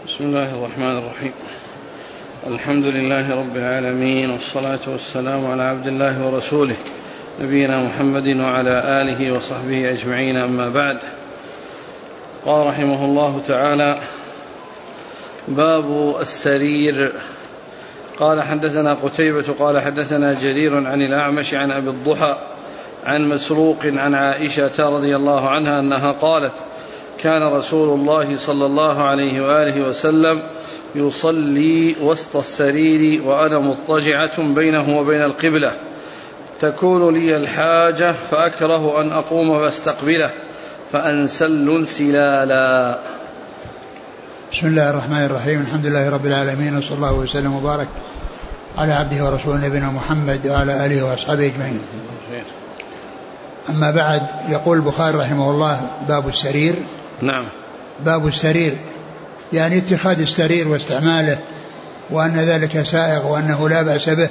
بسم الله الرحمن الرحيم. الحمد لله رب العالمين، والصلاة والسلام على عبد الله ورسوله نبينا محمد وعلى آله وصحبه أجمعين، أما بعد. قال رحمه الله تعالى: باب السرير. قال حدثنا قتيبة قال حدثنا جرير عن الأعمش عن أبي الضحى عن مسروق عن عائشة رضي الله عنها أنها قالت: كان رسول الله صلى الله عليه وآله وسلم يصلي وسط السرير وأنا مضطجعة بينه وبين القبلة، تكون لي الحاجة فأكره أن أقوم فاستقبله فأنسل انسلالا. بسم الله الرحمن الرحيم. الحمد لله رب العالمين، وصلى الله وسلم وبارك على عبده ورسوله نبينا محمد وعلى آله وأصحابه أجمعين. أما بعد، يقول البخاري رحمه الله: باب السرير. نعم. باب السرير يعني اتخاذ السرير واستعماله، وأن ذلك سائغ وأنه لا بأس به.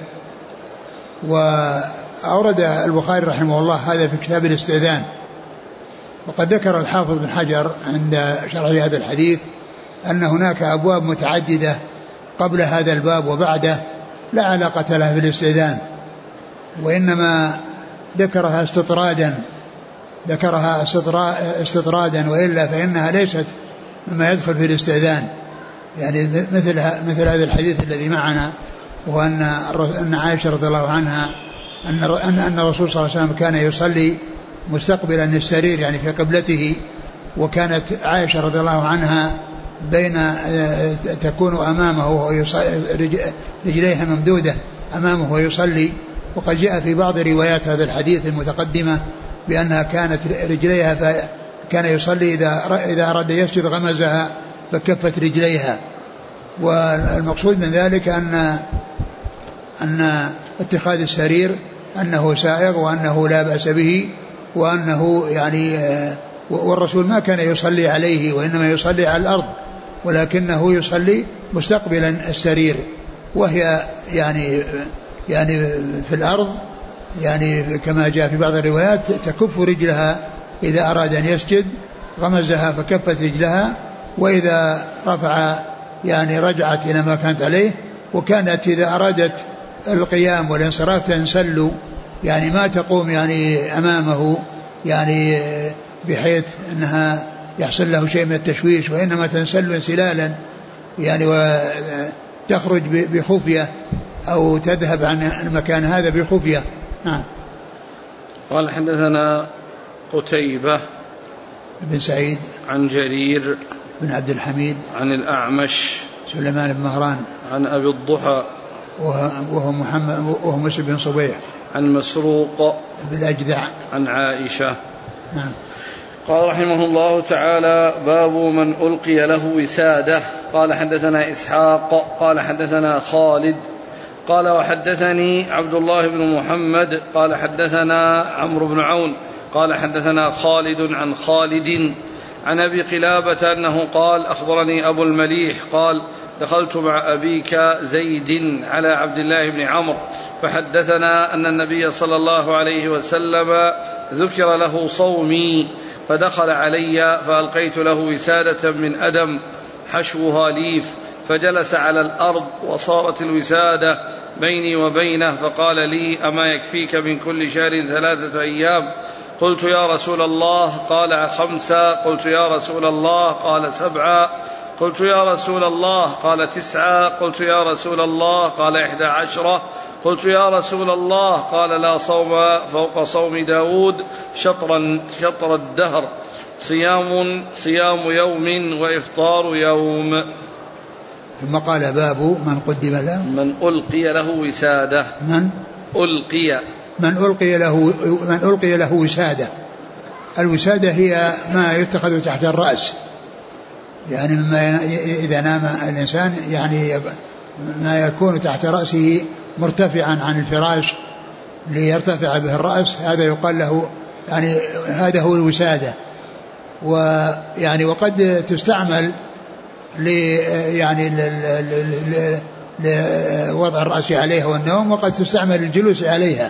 وأورد البخاري رحمه الله هذا في كتاب الاستئذان. وقد ذكر الحافظ بن حجر عند شرح هذا الحديث أن هناك أبواب متعددة قبل هذا الباب وبعده لا علاقة لها بالاستئذان، وإنما ذكرها استطرادا، وإلا فإنها ليست مما يدخل في الاستئذان. يعني مثل هذا الحديث الذي معنا، وأن عائشة رضي الله عنها أن الرسول صلى الله عليه وسلم كان يصلي مستقبلا السرير يعني في قبلته، وكانت عائشة رضي الله عنها تكون أمامه رجليها ممدودة أمامه ويصلي. وقد جاء في بعض روايات هذا الحديث المتقدمة بأنها كانت رجليها كان يصلي إذا أراد يسجد غمزها فكفت رجليها. والمقصود من ذلك أن اتخاذ السرير أنه سائغ وأنه لا بأس به، وأنه يعني والرسول ما كان يصلي عليه، وإنما يصلي على الأرض، ولكنه يصلي مستقبلا السرير، وهي يعني في الأرض، يعني كما جاء في بعض الروايات تكف رجلها إذا أراد أن يسجد غمزها فكفت رجلها، وإذا رفع يعني رجعت إلى ما كانت عليه. وكانت إذا أرادت القيام والانصراف تنسل، يعني ما تقوم يعني أمامه يعني بحيث أنها يحصل له شيء من التشويش، وإنما تنسل انسلالا يعني وتخرج بخفية أو تذهب عن المكان هذا بخفية. نعم. قال حدثنا قتيبة بن سعيد عن جرير بن عبد الحميد عن الأعمش سليمان بن مهران عن أبي الضحى وهو مسلم بن صبيح عن مسروق بن الأجدع عن عائشة. نعم. قال رحمه الله تعالى: باب من ألقي له وسادة. قال حدثنا إسحاق قال حدثنا خالد قال وحدثني عبد الله بن محمد قال حدثنا عمرو بن عون قال حدثنا خالد عن خالد عن أبي قلابة أنه قال: أخبرني أبو المليح قال: دخلت مع أبيك زيد على عبد الله بن عمرو فحدثنا أن النبي صلى الله عليه وسلم ذكر له صومي، فدخل علي فألقيت له وسادة من أدم حشوها ليف، فجلس على الأرض وصارت الوسادة بيني وبينه، فقال لي: أما يكفيك من كل شهر 3 أيام؟ قلت: يا رسول الله. قال: 5. قلت: يا رسول الله. قال: 7. قلت: يا رسول الله. قال: 9. قلت: يا رسول الله. قال: 11. قلت: يا رسول الله. قال: لا صوم فوق صوم داود شطر الدهر، صيام يوم وإفطار يوم. ثم قال: باب من قدم له من ألقي له وسادة. من ألقي له وسادة. الوسادة هي ما يتخذ تحت الرأس، يعني مما إذا نام الإنسان يعني ما يكون تحت رأسه مرتفعا عن الفراش ليرتفع به الرأس، هذا يقال له يعني هذا هو الوسادة. ويعني وقد تستعمل لوضع الرأس عليها والنوم، وقد تستعمل الجلوس عليها.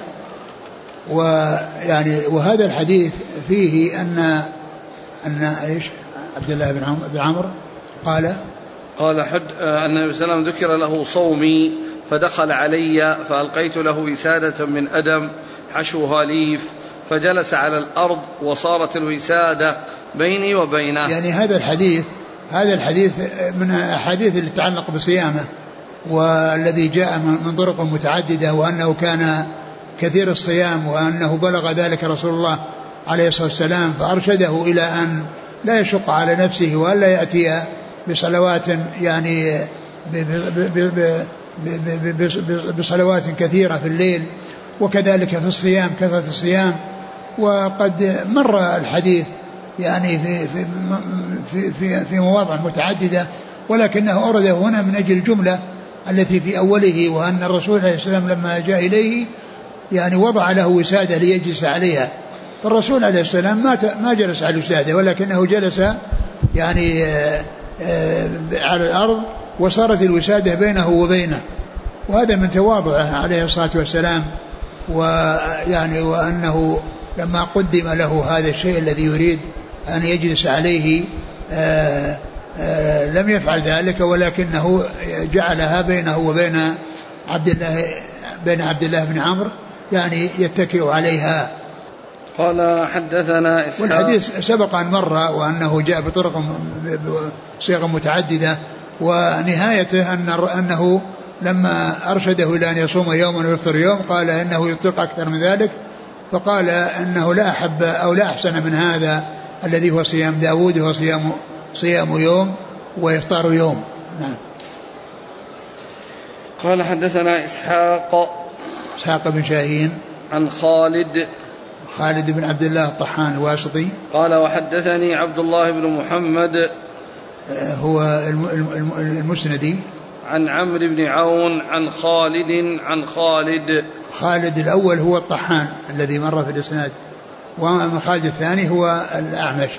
وهذا الحديث فيه أن إيش عبد الله بن عمرو قال قال أن النبي صلى الله عليه وسلم ذكر له صومي فدخل علي فألقيت له وسادة من أدم حشوها ليف فجلس على الأرض وصارت الوسادة بيني وبينه. يعني هذا الحديث من الأحاديث اللي تتعلق بصيامه، والذي جاء من طرق متعددة، وأنه كان كثير الصيام، وأنه بلغ ذلك رسول الله عليه الصلاة والسلام فأرشده إلى أن لا يشق على نفسه وألا يأتي بصلوات يعني بصلوات كثيرة في الليل، وكذلك في الصيام كثرة الصيام. وقد مر الحديث يعني في مواضع متعددة، ولكنه أورده هنا من أجل الجملة التي في أوله، وأن الرسول عليه السلام لما جاء إليه يعني وضع له وسادة ليجلس عليها. فالرسول عليه السلام ما جلس على الوسادة، ولكنه جلس يعني على الأرض، وصارت الوسادة بينه وبينه. وهذا من تواضعه عليه الصلاة والسلام، ويعني وأنه لما قدم له هذا الشيء الذي يريد أن يجلس عليه لم يفعل ذلك، ولكنه جعلها بينه وبين عبد الله بن عمرو، يعني يتكئ عليها. قال حدثنا إسحاق. والحديث سبق أن مر، وأنه جاء بطرق صيغ متعددة، ونهايته أنه لما أرشده إلى أن يصوم يوما ويفطر يوم قال إنه يطلق أكثر من ذلك، فقال إنه لا أحب أو لا أحسن من هذا الذي هو صيام داود، هو صيام يوم ويفطر يوم. نعم. قال حدثنا إسحاق بن شاهين عن خالد بن عبد الله الطحان الواسطي. قال وحدثني عبد الله بن محمد هو المسندي، عن عمرو بن عون عن خالد الأول هو الطحان الذي مر في الإسناد، وأما خالد الثاني هو الأعمش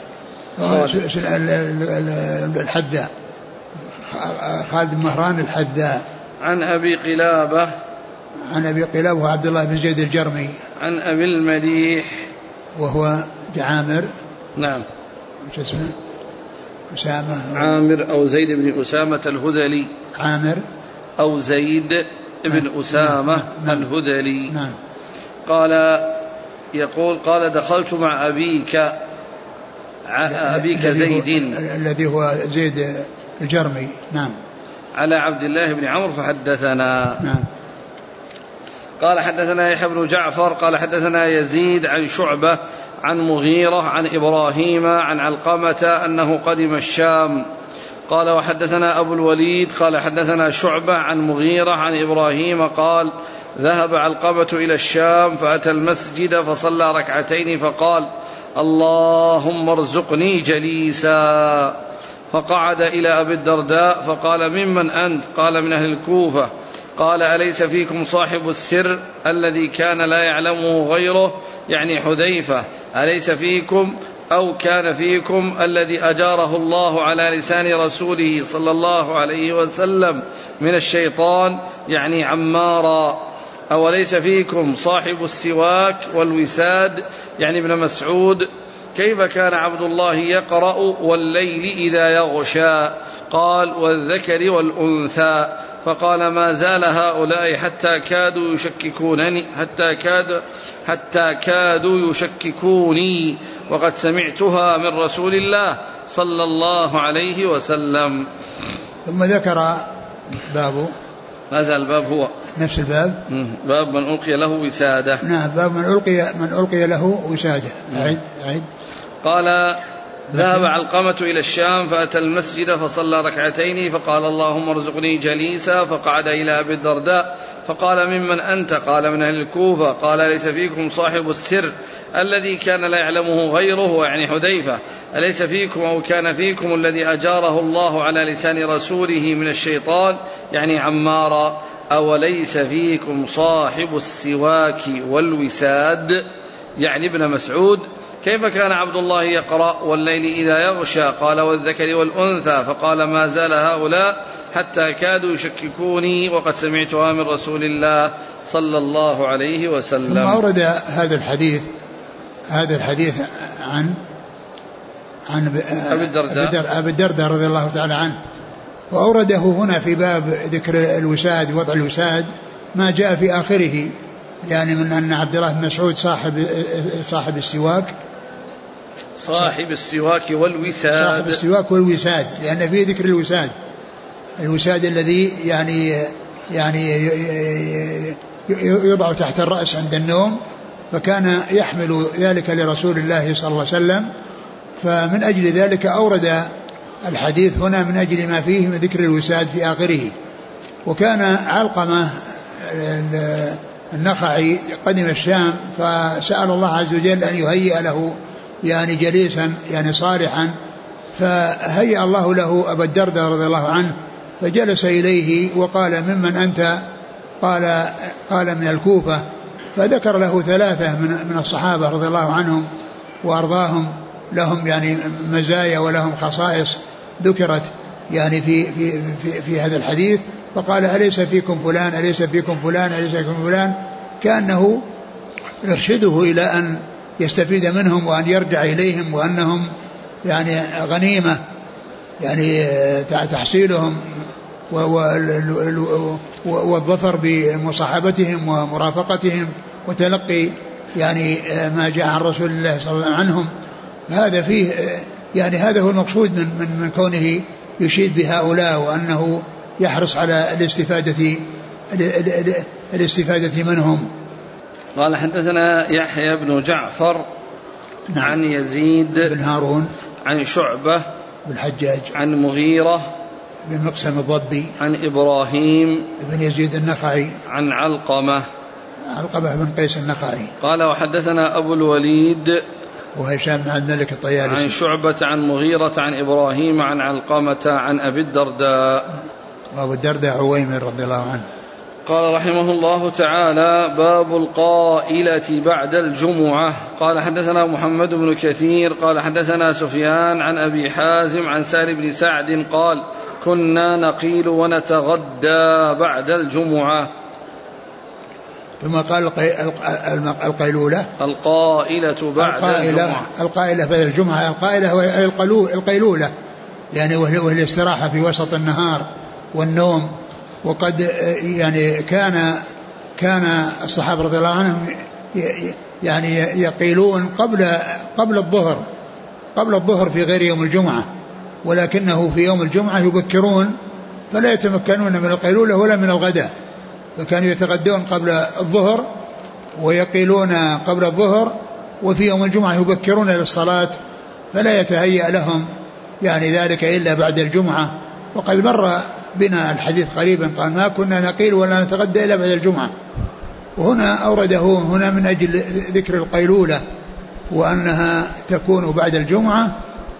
الحذاء، خالد بن مهران الحذاء. عن أبي قلابة وعبد الله بن زيد الجرمي. عن أبي المليح وهو عامر. نعم. شو اسمه؟ أسامة. عامر أو زيد بن أسامة الهذلي. عامر أو زيد بن أسامة الهذلي. نعم. قال دخلت مع أبيك زيد الذي هو زيد الجرمي. نعم. على عبد الله بن عمرو فحدثنا. نعم. قال حدثنا يحيى بن جعفر قال حدثنا يزيد عن شعبة عن مغيرة عن إبراهيم عن علقمة أنه قدم الشام. قال وحدثنا أبو الوليد قال حدثنا شعبة عن مغيرة عن إبراهيم قال ذهب علقمة إلى الشام فأتى المسجد فصلى ركعتين فقال اللهم ارزقني جليسا، فقعد إلى أبي الدرداء فقال ممن أنت؟ قال من أهل الكوفة. قال أليس فيكم صاحب السر الذي كان لا يعلمه غيره، يعني حذيفة؟ أليس فيكم أو كان فيكم الذي أجاره الله على لسان رسوله صلى الله عليه وسلم من الشيطان، يعني عمارا؟ أوليس فيكم صاحب السواك والوساد، يعني ابن مسعود؟ كيف كان عبد الله يقرأ والليل إذا يغشى؟ قال والذكر والأنثى. فقال ما زال هؤلاء حتى كادوا يشككوني وقد سمعتها من رسول الله صلى الله عليه وسلم. ثم ذكر باب، ما زال الباب هو نفس الباب، باب من ألقي له وسادة. نعم، باب من ألقي له وسادة. أعد. قال ذهب علقمة إلى الشام فأتى المسجد فصلى ركعتين فقال اللهم ارزقني جليسا، فقعد إلى أبي الدرداء فقال ممن أنت؟ قال من أهل الكوفة. قال ليس فيكم صاحب السر الذي كان لا يعلمه غيره، يعني حذيفة؟ أليس فيكم أو كان فيكم الذي أجاره الله على لسان رسوله من الشيطان، يعني عمارا؟ أوليس فيكم صاحب السواك والوساد، يعني ابن مسعود؟ كيف كان عبد الله يقرأ والليل إذا يغشى؟ قال والذكر والأنثى. فقال ما زال هؤلاء حتى كادوا يشككوني وقد سمعتها من رسول الله صلى الله عليه وسلم. ثم أورد هذا الحديث عن أبي الدرداء رضي الله تعالى عنه، وأورده هنا في باب ذكر الوساد وضع الوساد ما جاء في آخره، يعني من أن عبد الله بن مسعود صاحب السواك والوساد، لأن فيه ذكر الوساد الذي يعني يوضع تحت الرأس عند النوم، فكان يحمل ذلك لرسول الله صلى الله عليه وسلم، فمن أجل ذلك أورد الحديث هنا من أجل ما فيه من ذكر الوساد في آخره. وكان علقمة النخعي قدم الشام فسأل الله عز وجل أن يهيئ له يعني جليسا يعني صالحا، فهيأ الله له أبا الدرداء رضي الله عنه، فجلس إليه وقال ممن أنت؟ قال من الكوفة، فذكر له 3 من الصحابة رضي الله عنهم وأرضاهم، لهم يعني مزايا ولهم خصائص ذكرت يعني في هذا الحديث، فقال أليس فيكم فلان أليس فيكم فلان أليس فيكم فلان، كأنه يرشده إلى أن يستفيد منهم وأن يرجع إليهم، وأنهم يعني غنيمة يعني تحصيلهم والظفر بمصاحبتهم ومرافقتهم وتلقي يعني ما جاء عن رسول الله صلى الله عليه وسلم عنهم. هذا فيه يعني هذا هو المقصود من كونه يشيد بهؤلاء، وأنه يحرص على الاستفادة منهم. قال حدثنا يحيى بن جعفر عن يزيد بن هارون عن شعبة بن حجاج عن مغيرة بن مقسم الضبي عن إبراهيم بن يزيد النخعي عن علقمة بن قيس النخعي قال وحدثنا أبو الوليد وهشام بن عبد الملك الطيالسي عن شعبة عن مغيرة عن إبراهيم عن علقمة عن أبي الدرداء، وأبو الدرداء عويمر رضي الله عنه. قال رحمه الله تعالى باب القائلة بعد الجمعة. قال حدثنا محمد بن كثير قال حدثنا سفيان عن أبي حازم عن سهل بن سعد قال كنا نقيل ونتغدى بعد الجمعة. ثم قال القيلولة القائلة بعد الجمعة. القائلة بعد الجمعة، القائلة وهي القيلولة يعني وهي الاستراحة في وسط النهار والنوم. وقد يعني كان الصحابة رضي الله عنهم يعني يقيلون قبل الظهر في غير يوم الجمعة، ولكنه في يوم الجمعة يبكرون فلا يتمكنون من القيلولة ولا من الغداء، فكانوا يتغدون قبل الظهر ويقيلون قبل الظهر، وفي يوم الجمعة يبكرون للصلاة فلا يتهيأ لهم يعني ذلك إلا بعد الجمعة. وقد مر بنا الحديث قريبا قال ما كنا نقيل ولا نتغدى إلا بعد الجمعة، وهنا أورده هنا من أجل ذكر القيلولة وأنها تكون بعد الجمعة،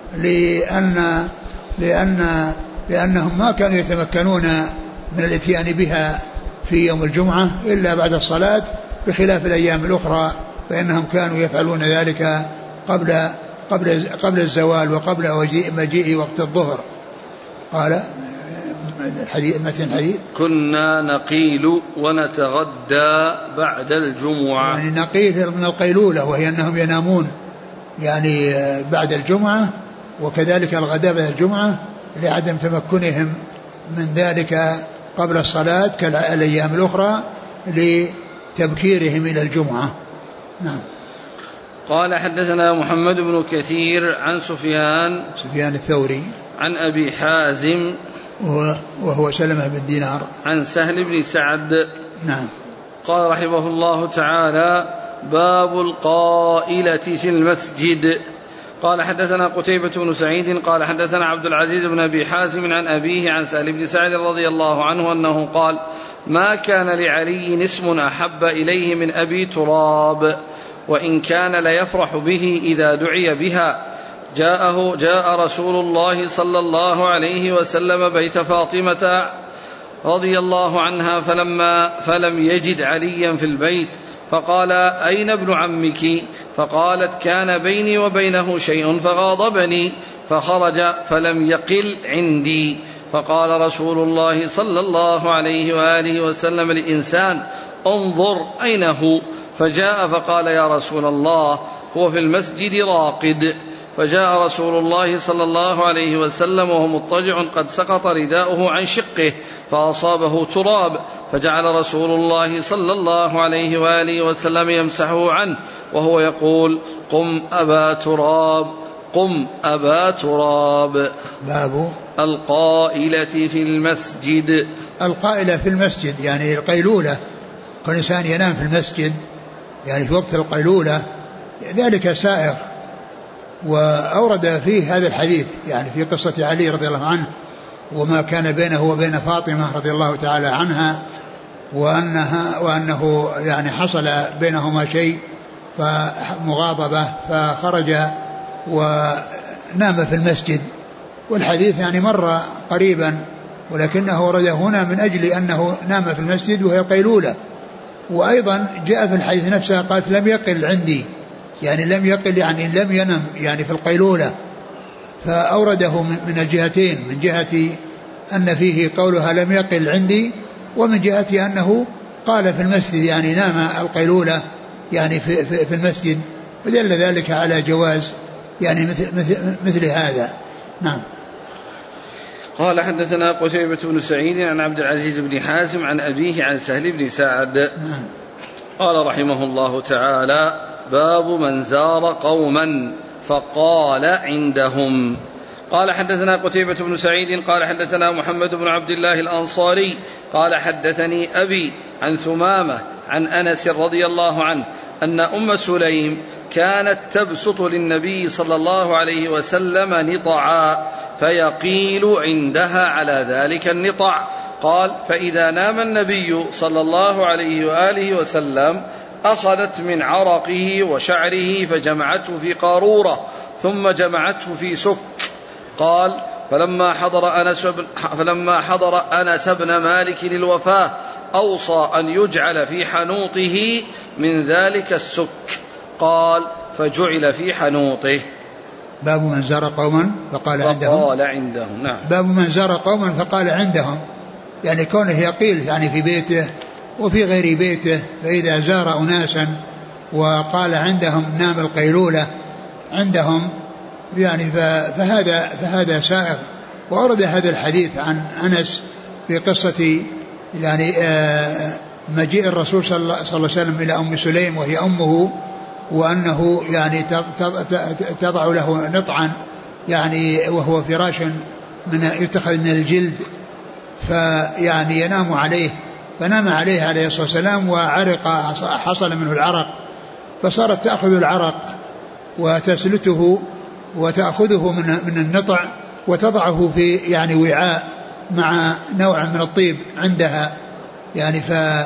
لأنهم ما كانوا يتمكنون من الاتيان بها في يوم الجمعة إلا بعد الصلاة، بخلاف الأيام الأخرى فإنهم كانوا يفعلون ذلك قبل الزوال وقبل مجيء وقت الظهر. قال الحديث كنا نقيل ونتغدى بعد الجمعة، يعني نقيل من القيلولة وهي أنهم ينامون يعني بعد الجمعة، وكذلك الغداء بعد الجمعة لعدم تمكنهم من ذلك قبل الصلاة كالأيام الأخرى لتبكيرهم إلى الجمعة. نعم. قال حدثنا محمد بن كثير عن سفيان الثوري عن أبي حازم وهو سلمة بن دينار عن سهل بن سعد. نعم. قال رحمه الله تعالى باب القائلة في المسجد. قال حدثنا قتيبة بن سعيد قال حدثنا عبد العزيز بن أبي حازم عن أبيه عن سهل بن سعد رضي الله عنه أنه قال ما كان لعلي اسم أحب إليه من أبي تراب، وإن كان ليفرح به إذا دعي بها. جاء رسول الله صلى الله عليه وسلم بيت فاطمة رضي الله عنها فلم يجد عليا في البيت، فقال أين ابن عمك؟ فقالت كان بيني وبينه شيء فغاضبني فخرج فلم يقل عندي. فقال رسول الله صلى الله عليه وآله وسلم للإنسان انظر أين هو؟ فجاء فقال يا رسول الله هو في المسجد راقد. فجاء رسول الله صلى الله عليه وسلم وهو مضطجع قد سقط رداؤه عن شقه فأصابه تراب، فجعل رسول الله صلى الله عليه وآله وسلم يمسحه عنه وهو يقول: قم أبا تراب، قم أبا تراب. باب القائلة في المسجد. القائلة في المسجد يعني القيلولة، كل إنسان ينام في المسجد يعني في وقت القيلولة، ذلك سائغ. وأورد فيه هذا الحديث يعني في قصة علي رضي الله عنه وما كان بينه وبين فاطمة رضي الله تعالى عنها، وأنه يعني حصل بينهما شيء فمغاضبة فخرج ونام في المسجد. والحديث يعني مر قريبا، ولكنه ورد هنا من أجل أنه نام في المسجد وهي قيلولة. وأيضا جاء في الحديث نفسه قالت: لم يقل عندي، يعني لم يقل يعني لم ينم يعني في القيلولة. فأورده من الجهتين، من جهة أن فيه قولها لم يقل عندي، ومن جهة أنه قال في المسجد يعني نام القيلولة يعني في المسجد، فدل ذلك على جواز يعني مثل هذا. نعم. قال: حدثنا قتيبة بن سعيد عن عبد العزيز بن حازم عن أبيه عن سهل بن سعد. نعم. قال رحمه الله تعالى: باب من زار قوما فقال عندهم. قال: حدثنا قتيبة بن سعيد قال حدثنا محمد بن عبد الله الأنصاري قال حدثني أبي عن ثمامة عن أنس رضي الله عنه أن أم سليم كانت تبسط للنبي صلى الله عليه وسلم نطعا فيقيل عندها على ذلك النطع. قال: فإذا نام النبي صلى الله عليه وآله وسلم أخذت من عرقه وشعره فجمعته في قارورة ثم جمعته في سك. قال: فلما حضر أنس بن مالك للوفاة أوصى أن يجعل في حنوطه من ذلك السك. قال: فجعل في حنوطه. باب من زار قوما فقال عندهم. نعم. باب من زار قوما فقال عندهم، يعني كونه يقيل يعني في بيته وفي غير بيته، فإذا زار أناسا وقال عندهم نام القيلولة عندهم يعني فهذا سائغ. وأورد هذا الحديث عن أنس في قصة يعني مجيء الرسول صلى الله عليه وسلم إلى أم سليم وهي أمه، وأنه يعني تضع له نطعا يعني وهو فراش يتخذ من الجلد، فيعني ينام عليه، فنام عليه عليه الصلاة والسلام وعرق، حصل منه العرق، فصارت تأخذ العرق وتسلته وتأخذه من النطع وتضعه في يعني وعاء مع نوع من الطيب عندها يعني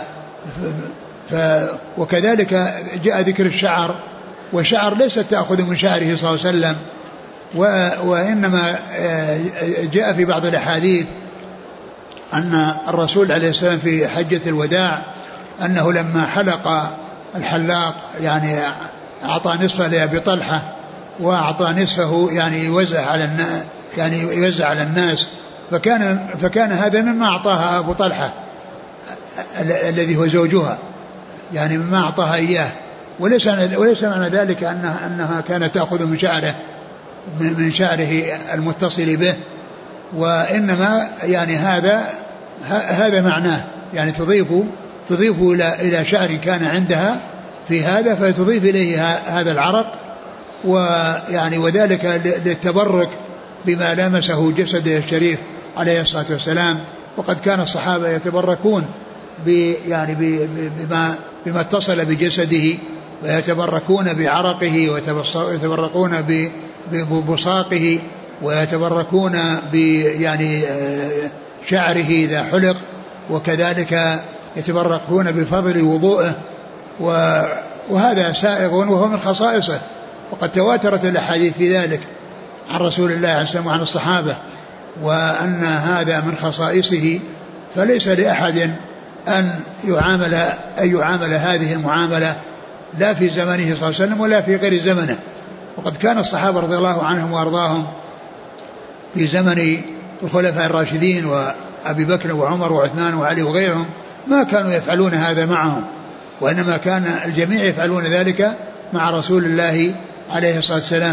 وكذلك جاء ذكر الشعر، والشعر ليست تأخذ من شعره صلى الله عليه وسلم، وإنما جاء في بعض الأحاديث أن الرسول عليه السلام في حجة الوداع أنه لما حلق الحلاق يعني أعطى نصفه لأبي طلحة وأعطى نصفه يعني يوزع على الناس، فكان هذا مما أعطاها أبو طلحة الذي هو زوجها، يعني مما أعطاها إياه، وليس معنى ذلك أنها كانت تأخذ من شعره المتصل به، وإنما يعني هذا معناه، يعني تضيف إلى شعر كان عندها في هذا، فتضيف إليه هذا العرق، ويعني وذلك للتبرك بما لامسه جسده الشريف عليه الصلاة والسلام. وقد كان الصحابة يتبركون يعني بما اتصل بجسده، ويتبركون بعرقه، ويتبركون ببصاقه، ويتبركون يعني شعره إذا حلق، وكذلك يتبركون بفضل وضوءه، وهذا سائغ وهو من خصائصه، وقد تواترت الأحاديث في ذلك عن رسول الله عليه السلام وعن الصحابة، وأن هذا من خصائصه، فليس لأحد أن يعامل هذه المعاملة لا في زمنه صلى الله عليه وسلم ولا في غير زمنه. وقد كان الصحابة رضي الله عنهم وأرضاهم في زمن الخلفاء الراشدين وأبي بكر وعمر وعثمان وعلي وغيرهم ما كانوا يفعلون هذا معهم، وإنما كان الجميع يفعلون ذلك مع رسول الله عليه الصلاة والسلام.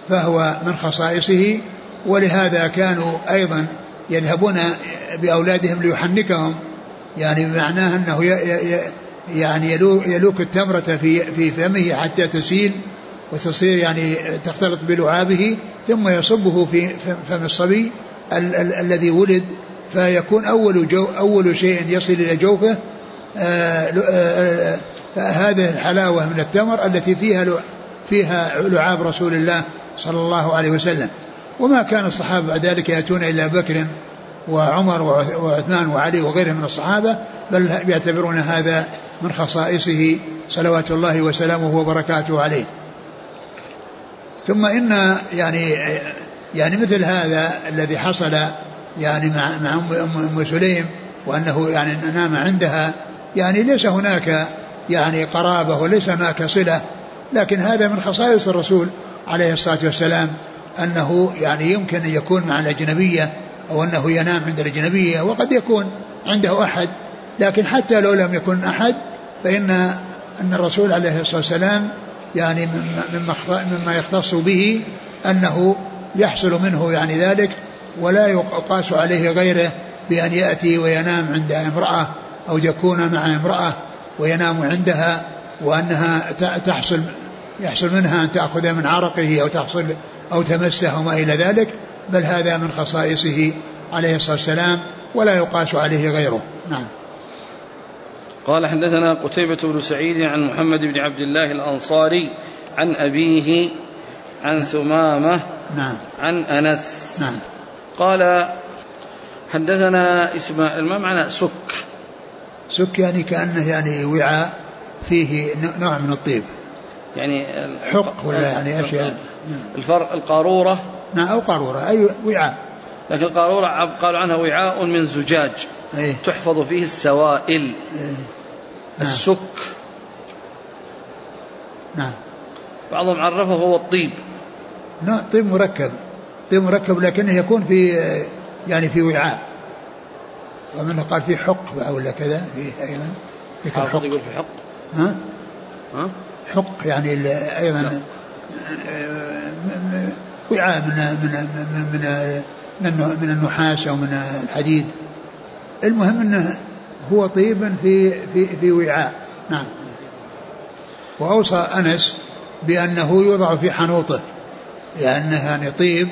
فهو من خصائصه. ولهذا كانوا أيضا يذهبون بأولادهم ليحنكهم، يعني بمعناه أنه يعني يلوك التمرة في فمه حتى تسيل وتصير يعني تختلط بلعابه، ثم يصبه في فم الصبي الذي ولد، فيكون أول شيء يصل إلى جوفه هذه الحلاوة من التمر التي فيها لعاب رسول الله صلى الله عليه وسلم. وما كان الصحابة بعد ذلك يأتون إلى بكر وعمر وعثمان وعلي وغيرهم من الصحابة، بل يعتبرون هذا من خصائصه صلوات الله وسلامه وبركاته عليه. ثم إن يعني مثل هذا الذي حصل يعني مع أم سليم، وأنه يعني نام عندها، يعني ليس هناك يعني قرابة وليس هناك صلة، لكن هذا من خصائص الرسول عليه الصلاة والسلام، أنه يعني يمكن أن يكون مع الأجنبية أو أنه ينام عند الأجنبية، وقد يكون عنده أحد، لكن حتى لو لم يكن أحد فإن الرسول عليه الصلاة والسلام يعني مما يختص به أنه يحصل منه يعني ذلك، ولا يقاس عليه غيره بأن يأتي وينام عند امرأة أو يكون مع امرأة وينام عندها، وأنها يحصل منها أن تأخذ من عرقه أو تمسه وما إلى ذلك، بل هذا من خصائصه عليه الصلاة والسلام ولا يقاس عليه غيره. نعم. قال حدثنا قتيبة بن سعيد عن محمد بن عبد الله الأنصاري عن أبيه عن ثمامة نعم. عن أنس نعم. قال حدثنا إسماعيل، ما معنى سك يعني كأنه يعني وعاء فيه نوع من الطيب، يعني حق ولا يعني أشياء. الفرق القارورة. نعم، أو قارورة أي وعاء، لكن القارورة قالوا عنها وعاء من زجاج تحفظ فيه السوائل. السك نعم بعضهم عرفه هو الطيب. نعم، طيب مركب لكنه يكون في يعني في وعاء، ومنه قال في حق ولا كذا فيه أيضا حق. يقول في حق. ها حق يعني أيضا وعاء من النحاس أو من الحديد. المهم أنه هو طيب في وعاء. نعم. وأوصى أنس بأنه يوضع في حنوطه، لأنه يعني طيب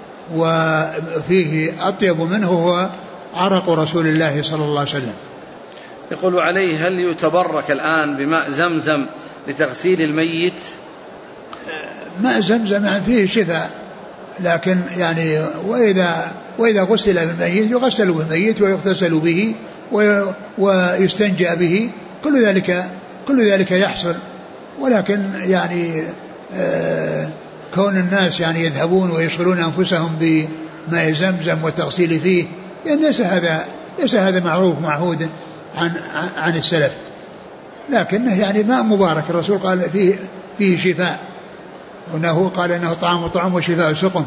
وفيه أطيب منه هو عرق رسول الله صلى الله عليه وسلم. يقول عليه هل يتبرك الآن بماء زمزم لتغسيل الميت؟ ماء زمزم فيه شفاء، لكن يعني وإذا غسل بالميت يغسل بالميت ويغتسل به ويستنجى به، كل ذلك يحصل. ولكن يعني كون الناس يعني يذهبون ويشغلون أنفسهم بماء زمزم والتغسيل فيه، يعني ليس هذا معروف معهود عن السلف، لكنه يعني ماء مبارك. الرسول قال فيه شفاء، وأنه قال إنه طعام وشفاء سقم.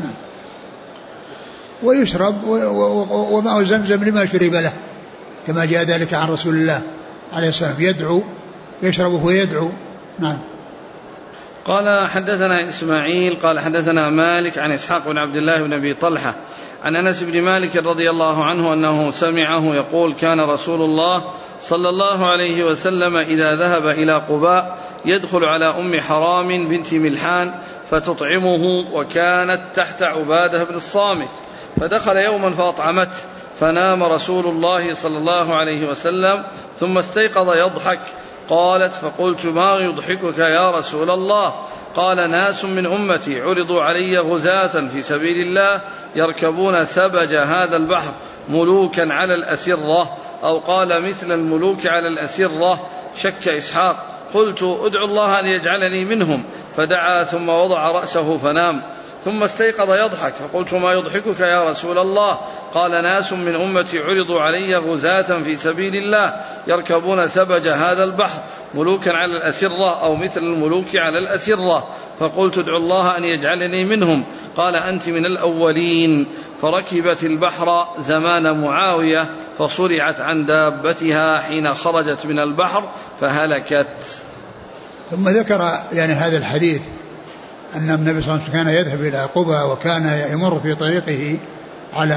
ويشرب، وماء زمزم لما شرب له، كما جاء ذلك عن رسول الله عليه الصلاة والسلام، يشربه ويدعو. نعم. قال حدثنا إسماعيل قال حدثنا مالك عن إسحاق بن عبد الله بن أبي طلحة عن أنس بن مالك رضي الله عنه أنه سمعه يقول كان رسول الله صلى الله عليه وسلم إذا ذهب إلى قباء يدخل على أم حرام بنت ملحان فتطعمه، وكانت تحت عبادة بن الصامت، فدخل يوما فأطعمته، فنام رسول الله صلى الله عليه وسلم ثم استيقظ يضحك. قالت فقلت ما يضحكك يا رسول الله؟ قال ناس من أمتي عرضوا علي غزاة في سبيل الله يركبون ثبج هذا البحر ملوكا على الأسرة، أو قال مثل الملوك على الأسرة. شك إسحاق. قلت ادعو الله أن يجعلني منهم، فدعا ثم وضع رأسه فنام، ثم استيقظ يضحك، فقلت ما يضحكك يا رسول الله؟ قال ناس من أمتي عرضوا علي غزاة في سبيل الله يركبون ثبج هذا البحر ملوكا على الأسرة، أو مثل الملوك على الأسرة. فقلت ادعو الله أن يجعلني منهم. قال أنت من الأولين. فركبت البحر زمان معاوية فصرعت عن دابتها حين خرجت من البحر فهلكت. ثم ذكر يعني هذا الحديث أن النبي صلى الله عليه وسلم كان يذهب إلى قبى وكان يمر في طريقه على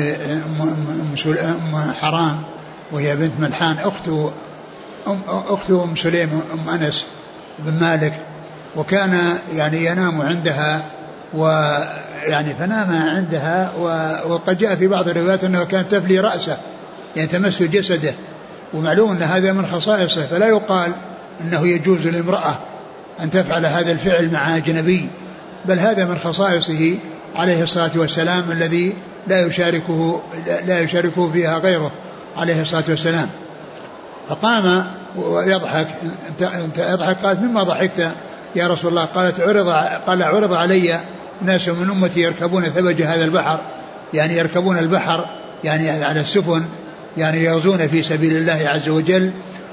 أم حرام وهي بنت ملحان أخت أم سليم أم أنس بن مالك، وكان يعني ينام عندها ويعني فنام عندها، وقد جاء في بعض الروايات أنه كانت تفلي رأسه يعني تمس جسده، ومعلوم أن هذا من خصائصه، فلا يقال أنه يجوز للامرأة أن تفعل هذا الفعل مع أجنبي، بل هذا من خصائصه عليه الصلاة والسلام الذي لا يشاركه فيها غيره عليه الصلاة والسلام. فقام ويضحك، انت يضحك، قالت مما ضحكت يا رسول الله؟ قال عرض علي ناس من أمتي يركبون ثبج هذا البحر، يعني يركبون البحر يعني على السفن، يعني يغزون في سبيل الله عز وجل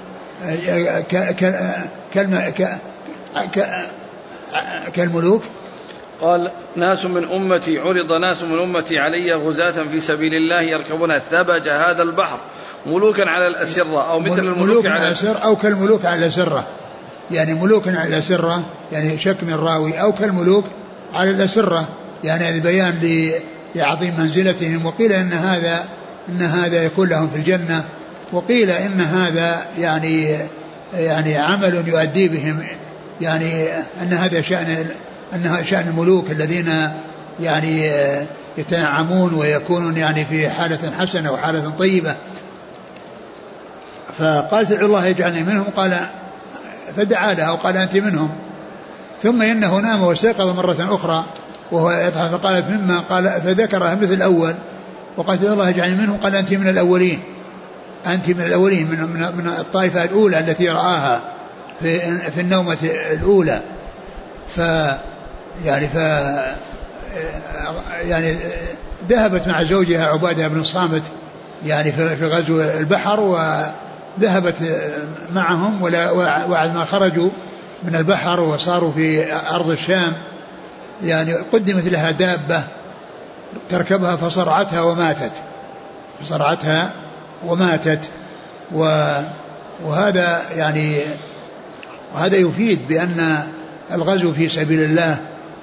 كالملوك. قال ناس من أمتي، عرض ناس من أمتي علي غزاة في سبيل الله يركبون ثبج هذا البحر ملوكا على الأسرة، أو مثل الملوك على الأسرة، أو كالملوك على الأسرة، يعني ملوك على الأسرة يعني شك من راوي، أو كالملوك على الأسرة، يعني بيان لعظيم منزلتهم. وقيل إن هذا يكون لهم في الجنة، وقيل إن هذا يعني عمل يؤدي بهم، يعني أن هذا شأن الملوك الذين يعني يتنعمون ويكونون يعني في حالة حسنة وحالة طيبة. فقالت ادعو الله يجعلني منهم، قال فدعا لها وقال أنت منهم. ثم إنه نام واستيقظ مرة أخرى وهو يضحك، فقالت مما قال، فذكرها مثل الأول، وقالت ادعو الله يجعلني منهم، قال أنت من الأولين، أنت من الأولين من الطائفة الأولى التي رآها في النومة الأولى. يعني ذهبت مع زوجها عبادة بن الصامت يعني في غزو البحر، وذهبت معهم، وبعد ما خرجوا من البحر وصاروا في أرض الشام يعني قدمت لها دابة تركبها فصرعتها وماتت. وهذا يعني وهذا يفيد بأن الغزو في سبيل الله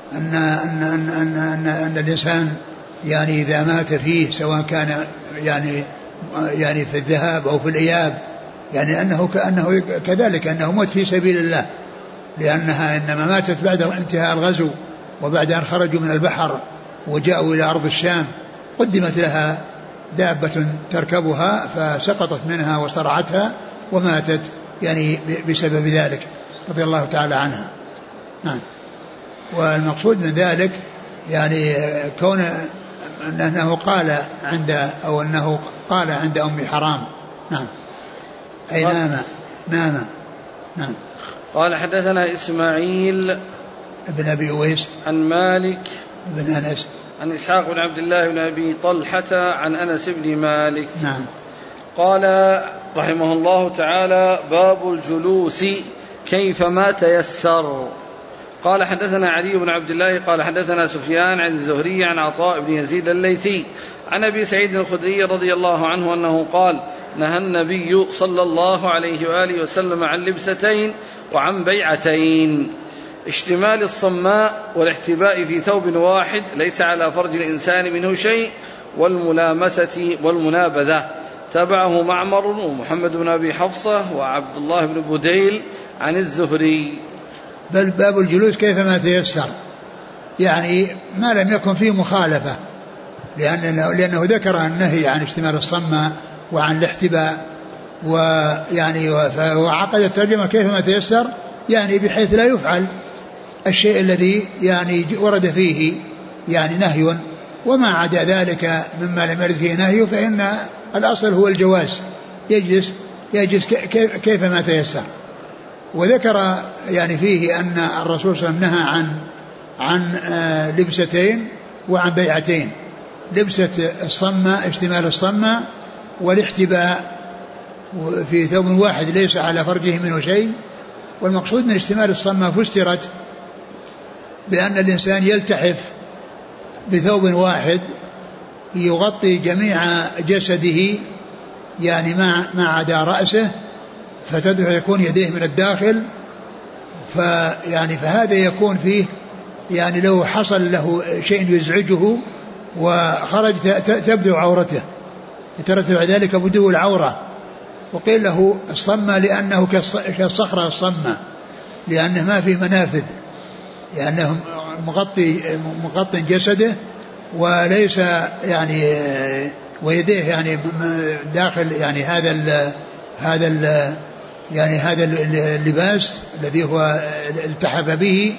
أن الإنسان يعني إذا مات فيه سواء كان يعني في الذهاب أو في الإياب، يعني أنه كأنه كذلك أنه موت في سبيل الله، لأنها إنما ماتت بعد انتهاء الغزو وبعد أن خرجوا من البحر وجاءوا إلى أرض الشام، قدمت لها دابة تركبها فسقطت منها وصرعتها وماتت يعني بسبب ذلك رضي الله تعالى عنها. نعم. والمقصود من ذلك يعني كون أنه قال عند أم حرام. نعم. أي نام. نعم. قال حدثنا إسماعيل ابن أبي أويس عن مالك بن أنس عن إسحاق بن عبد الله بن أبي طلحة عن أنس بن مالك. نعم. قال رحمه الله تعالى باب الجلوس كيفما تيسر. قال حدثنا علي بن عبد الله قال حدثنا سفيان عن الزهري عن عطاء بن يزيد الليثي عن أبي سعيد الخدري رضي الله عنه أنه قال نهى النبي صلى الله عليه وآله وسلم عن لبستين وعن بيعتين: اشتمال الصماء والاحتباء في ثوب واحد ليس على فرج الإنسان منه شيء، والملامسة والمنابذة. تبعه معمر ومحمد بن أبي حفصة وعبد الله بن بديل عن الزهري. بل باب الجلوس كيفما تيسر، يعني ما لم يكن فيه مخالفة، لأنه ذكر النهي عن اشتمال الصماء وعن الاحتباء، ويعني وعقد الترجمة كيفما تيسر، يعني بحيث لا يفعل الشيء الذي يعني ورد فيه يعني نهي، وما عدا ذلك مما لم يرد فيه نهي فإن الأصل هو الجواز، يجلس كيفما تيسر. وذكر يعني فيه أن الرسول صلى الله عليه وسلم نهى عن لبستين وعن بيعتين: لبسة الصمة اشتمال الصمة، والاحتباء في ثوب واحد ليس على فرجه منه شيء. والمقصود من اشتمال الصمة فسرت بأن الإنسان يلتحف بثوب واحد يغطي جميع جسده يعني ما عدا رأسه، فتكون يديه من الداخل، فهذا يكون فيه يعني لو حصل له شيء يزعجه وخرج تبدو عورته يترتب على ذلك بدو العورة. وقيل له الصمة لأنه كالصخرة الصمة لأنه ما في منافذ، لأنه مغطي جسده وليس يعني ويديه يعني داخل يعني هذا اللباس الذي هو التحف به.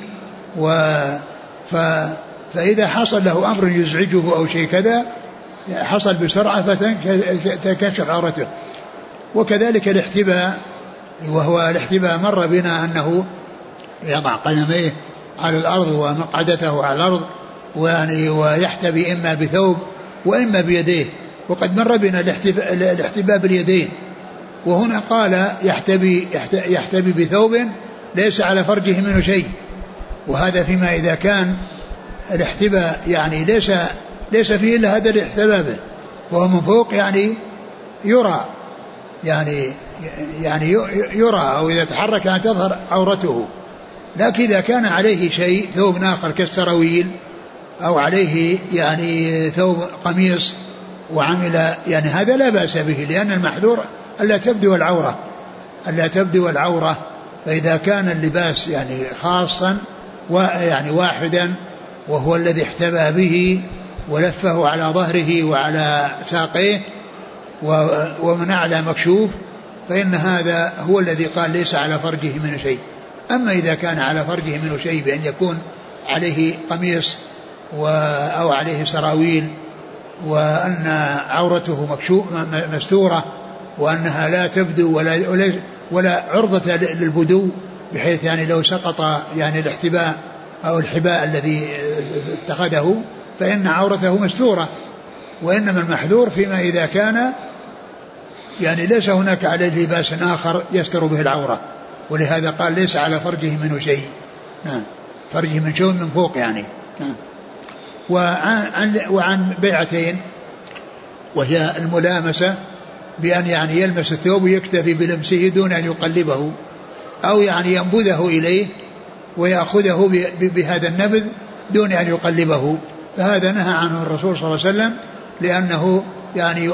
فإذا حصل له أمر يزعجه أو شيء كذا حصل بسرعة فتنكشف عورته. وكذلك الاحتباء، وهو الاحتباء مر بنا أنه يضع قدميه على الأرض ومقعدته على الأرض ويحتبي إما بثوب وإما بيديه، وقد مر بنا الاحتباء باليدين. وهنا قال يحتبي بثوب ليس على فرجه منه شيء، وهذا فيما إذا كان الاحتباء يعني ليس فيه إلا هذا الاحتباء به، وهو من فوق يعني يرى يرى أو إذا تحرك أن تظهر عورته. لكن إذا كان عليه شيء ثوب آخر كالسراويل أو عليه يعني ثوب قميص وعمل يعني هذا لا بأس به، لأن المحذور ألا تبدو العورة. فإذا كان اللباس يعني خاصا ويعني واحدا وهو الذي احتبى به ولفه على ظهره وعلى ساقيه ومن أعلى مكشوف، فإن هذا هو الذي قال ليس على فرجه منه شيء. أما إذا كان على فرجه منه شيء بأن يكون عليه قميص أو عليه سراويل وأن عورته مستورة وأنها لا تبدو ولا عرضة للبدو، بحيث يعني لو سقط يعني الاحتباء أو الحباء الذي اتخذه فإن عورته مستورة. وإنما المحذور فيما إذا كان يعني ليس هناك عليه لباس آخر يستر به العورة، ولهذا قال ليس على فرجه منه شيء. نعم، فرجه من شيء من فوق يعني. نعم. وعن بيعتين، وهي الملامسة بأن يعني يلمس الثوب ويكتفي بلمسه دون أن يقلبه، أو يعني ينبذه إليه ويأخذه بهذا النبذ دون أن يقلبه، فهذا نهى عنه الرسول صلى الله عليه وسلم، لأنه يعني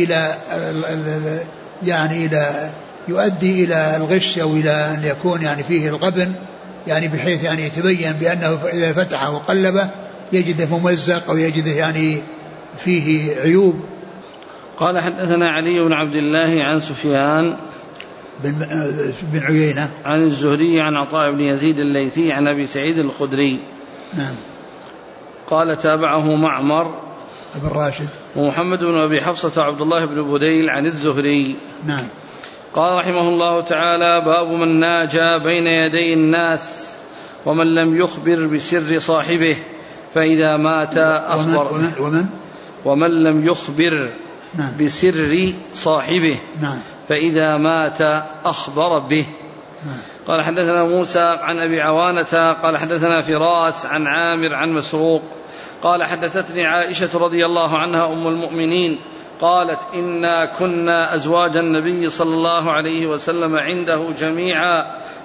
يؤدي إلى الغش أو إلى أن يكون يعني فيه الغبن، يعني بحيث يعني يتبين بأنه إذا فتحه وقلبه يجده ممزق أو يجده يعني فيه عيوب. قال حدثنا علي بن عبد الله عن سفيان بن عيينة عن الزهري عن عطاء بن يزيد الليثي عن أبي سعيد الخدري. نعم. قال تابعه معمر ابن راشد ومحمد بن أبي حفصة عبد الله بن بديل عن الزهري. نعم. قال رحمه الله تعالى باب من ناجى بين يدي الناس ومن لم يخبر بسر صاحبه فإذا مات أخبر ومن لم يخبر نعم. بسر صاحبه نعم. فإذا مات أخبر به. نعم. قال حدثنا موسى عن أبي عوانة قال حدثنا فراس عن عامر عن مسروق قال حدثتني عائشة رضي الله عنها أم المؤمنين قالت إنا كنا أزواج النبي صلى الله عليه وسلم عنده جميعا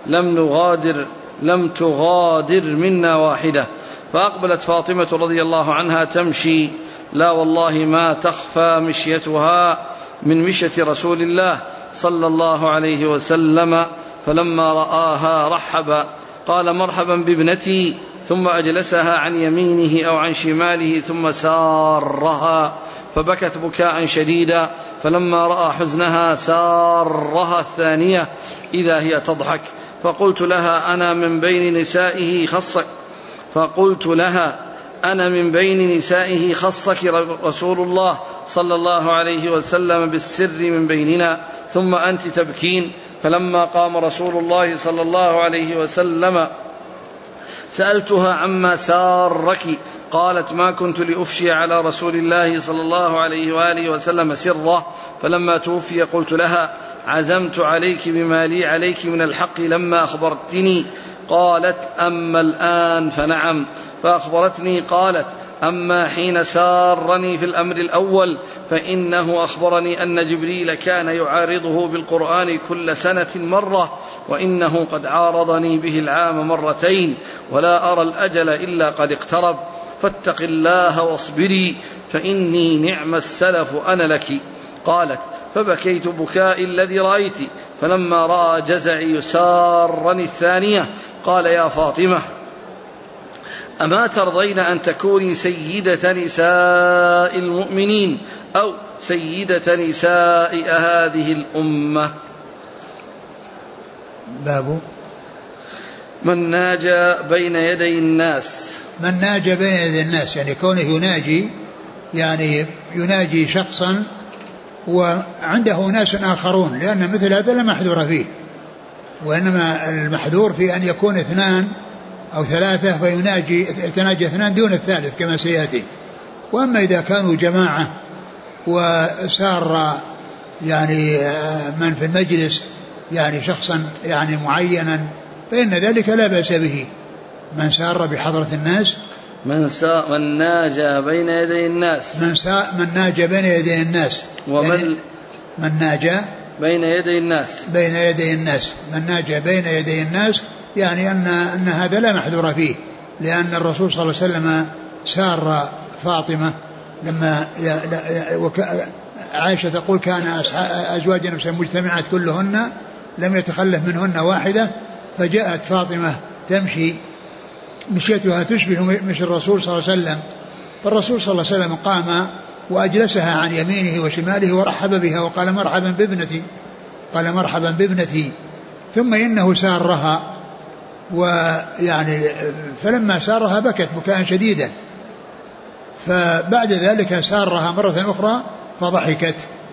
لم تغادر منا واحدة، فأقبلت فاطمة رضي الله عنها تمشي لا والله ما تخفى مشيتها من مشية رسول الله صلى الله عليه وسلم، فلما رآها رحب قال مرحبا بابنتي، ثم أجلسها عن يمينه أو عن شماله ثم سارها فبكت بكاء شديدا، فلما رأى حزنها سارها الثانية إذا هي تضحك، فقلت لها أنا من بين نسائه خصك رسول الله صلى الله عليه وسلم بالسر من بيننا ثم أنت تبكين. فلما قام رسول الله صلى الله عليه وسلم سألتها عما سارك قالت ما كنت لأفشي على رسول الله صلى الله عليه وآله وسلم سره، فلما توفي قلت لها عزمت عليك بما لي عليك من الحق لما أخبرتني، قالت أما الآن فنعم، فأخبرتني قالت أما حين سارني في الأمر الأول فإنه أخبرني أن جبريل كان يعارضه بالقرآن كل سنة مرة، وإنه قد عارضني به العام مرتين، ولا أرى الأجل إلا قد اقترب، فاتق الله واصبري فإني نعم السلف أنا لك. قالت: فبكيت بكاء الذي رأيت، فلما رأى جزعي يسارني الثانية قال: يا فاطمة، أما ترضين أن تكوني سيدة نساء المؤمنين أو سيدة نساء هذه الأمة؟ باب من ناجى بين يدي الناس. من ناجى بين يدي الناس يعني كونه يناجي، يعني يناجي شخصا وعنده ناس آخرون، لأن مثل هذا لا محذور فيه، وإنما المحذور في أن يكون 2 أو 3 يتناجى 2 دون الثالث كما سيأتي. وأما إذا كانوا جماعة وسار يعني من في المجلس يعني شخصا يعني معينا فإن ذلك لا بأس به. من سار بحضرة الناس، من ناجى بين يدي الناس، من ناجى بين يدي الناس، ومن من ناجى بين يدي الناس، بين يدي الناس، من ناجى بين يدي الناس، يعني أن هذا لا محذور فيه، لأن الرسول صلى الله عليه وسلم سار فاطمة لما عائشة تقول كان أزواج النبي مجتمعات كلهن لم يتخلف منهن واحدة، فجاءت فاطمة تمشي مشيتها تشبه مشي الرسول صلى الله عليه وسلم، فالرسول صلى الله عليه وسلم قام وأجلسها عن يمينه وشماله ورحب بها وقال: مرحبا بابنتي، قال: مرحبا بابنتي. ثم إنه سارها، ويعني فلما سارها بكت بكاء شديدا، فبعد ذلك سارها مرة أخرى فضحكت.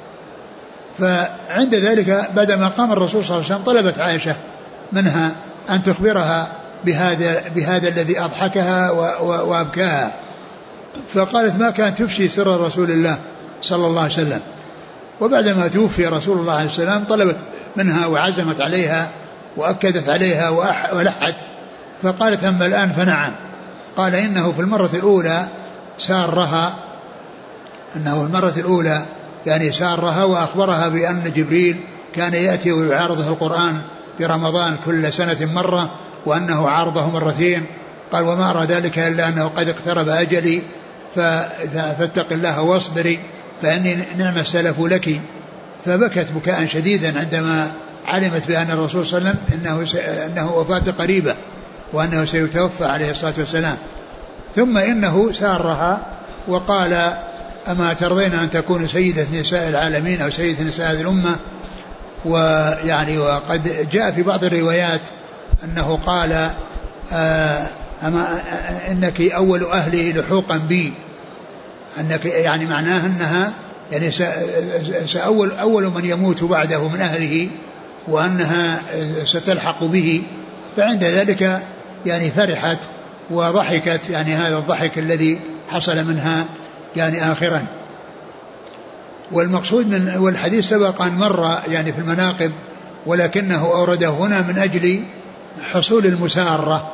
فعند ذلك بعدما قام الرسول صلى الله عليه وسلم طلبت عائشة منها أن تخبرها بهذا الذي أضحكها وأبكاها، فقالت: ما كانت تفشي سر رسول الله صلى الله عليه وسلم. وبعدما توفي رسول الله عليه السلام طلبت منها وعزمت عليها وأكدت عليها ولحت، فقالت: أما الآن فنعم. قال: إنه في المرة الأولى سارها، أنه المرة الأولى يعني سارها وأخبرها بأن جبريل كان يأتي ويعارضه القرآن في رمضان كل سنة مرة، وأنه عارضه مرتين. قال: وما أرى ذلك إلا أنه قد اقترب أجلي، فاتق الله واصبري فإني نعم السلف لك. فبكت بكاء شديدا عندما علمت بأن الرسول صلى الله عليه وسلم أنه وفاة قريبة وأنه سيتوفى عليه الصلاة والسلام. ثم إنه سارها وقال: أما ترضين أن تكون سيدة نساء العالمين أو سيدة نساء هذه الأمة؟ ويعني وقد جاء في بعض الروايات أنه قال: أما إنك أول أهله لحوقا بي، أنك يعني معناه أنها يعني أول من يموت بعده من أهله، وأنها ستلحق به. فعند ذلك يعني فرحت وضحكت، يعني هذا الضحك الذي حصل منها يعني آخرا. والمقصود من والحديث سبق أن مر يعني في المناقب، ولكنه أورده هنا من أجل حصول المسارة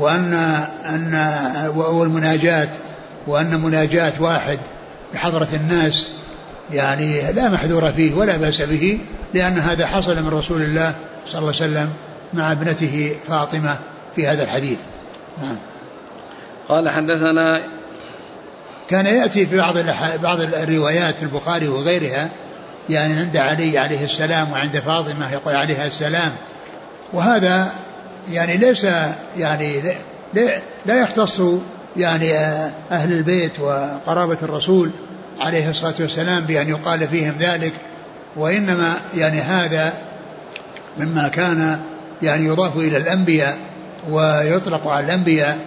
والمناجاة، وأن مناجاة واحد بحضرة الناس يعني لا محذور فيه ولا بأس به، لأن هذا حصل من رسول الله صلى الله عليه وسلم مع ابنته فاطمة في هذا الحديث. نعم. قال: حدثنا، كان يأتي في بعض الروايات في البخاري وغيرها يعني عند علي عليه السلام وعند فاطمة يقول عليها السلام، وهذا يعني ليس يعني لا يختص يعني أهل البيت وقرابة الرسول عليه الصلاة والسلام بأن يقال فيهم ذلك، وإنما يعني هذا مما كان يعني يضاف إلى الأنبياء ويطلق على الأنبياء.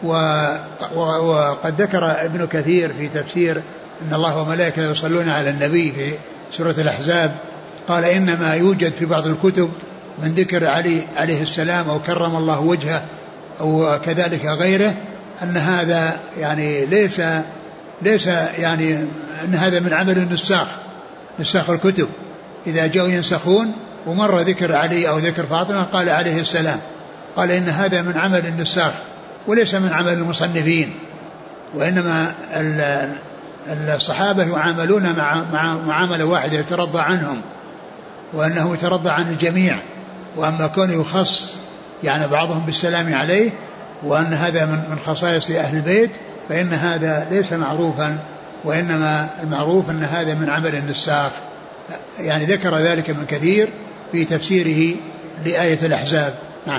وقد ذكر ابن كثير في تفسير إن الله وملائكته يصلون على النبي في سورة الأحزاب، قال: إنما يوجد في بعض الكتب من ذكر علي عليه السلام أو كرم الله وجهه أو كذلك غيره، أن هذا يعني ليس يعني أن هذا من عمل نساخ الكتب، إذا جاءوا ينسخون ومر ذكر علي أو ذكر فاطمة قال عليه السلام، قال إن هذا من عمل النساخ وليس من عمل المصنفين، وإنما الصحابة يعاملون مع معاملة واحدة يترضى عنهم، وأنه يترضى عن الجميع. وأما كون يخص يعني بعضهم بالسلام عليه وأن هذا من خصائص أهل البيت فإن هذا ليس معروفا، وإنما المعروف أن هذا من عمل النساخ. يعني ذكر ذلك من كثير في تفسيره لآية الأحزاب. نعم.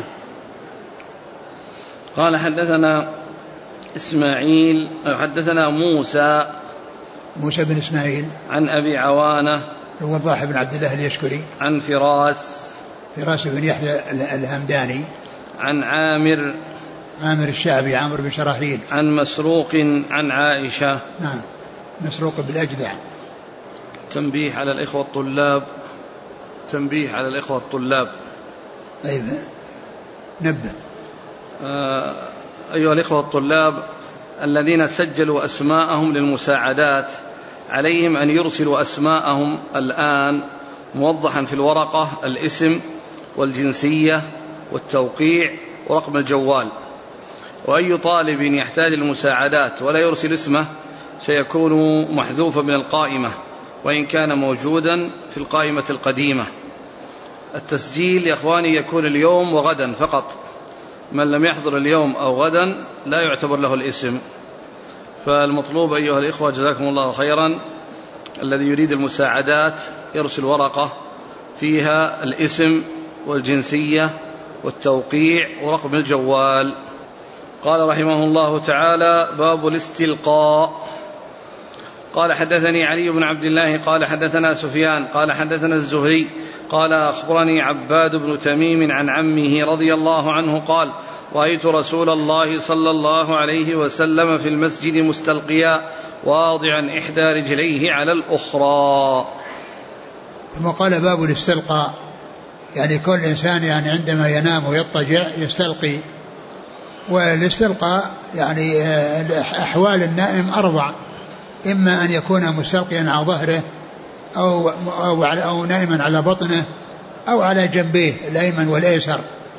قال حدثنا إسماعيل حدثنا موسى بن إسماعيل عن أبي عوانة الوضاح بن عبد الله اليشكري عن فراس بن يحيى الهمداني عن عامر الشعبي عامر بن شراحيل عن مسروق عن عائشة. نعم. مسروق بالأجدع. تنبيه على الإخوة الطلاب. طيب نبه. أيها الإخوة الطلاب الذين سجلوا أسماءهم للمساعدات عليهم أن يرسلوا أسماءهم الآن موضحا في الورقة الاسم والجنسية والتوقيع ورقم الجوال. وأي طالب يحتاج للمساعدات ولا يرسل اسمه سيكون محذوفا من القائمة وإن كان موجودا في القائمة القديمة. التسجيل يا أخواني يكون اليوم وغدا فقط، من لم يحضر اليوم أو غدا لا يعتبر له الاسم. فالمطلوب أيها الإخوة جزاكم الله خيرا الذي يريد المساعدات يرسل ورقة فيها الاسم والجنسية والتوقيع ورقم الجوال. قال رحمه الله تعالى: باب الاستلقاء. قال حدثني علي بن عبد الله قال حدثنا سفيان قال حدثنا الزهري قال أخبرني عباد بن تميم عن عمه رضي الله عنه قال: رأيت رسول الله صلى الله عليه وسلم في المسجد مستلقيا واضعا إحدى رجليه على الأخرى. ثم قال: باب الاستلقاء، يعني كل إنسان يعني عندما ينام ويضطجع يستلقي. والاستلقاء يعني أحوال النائم 4: إما أن يكون مستلقيا على ظهره أو نائما على بطنه أو على جنبيه الأيمن والأيسر.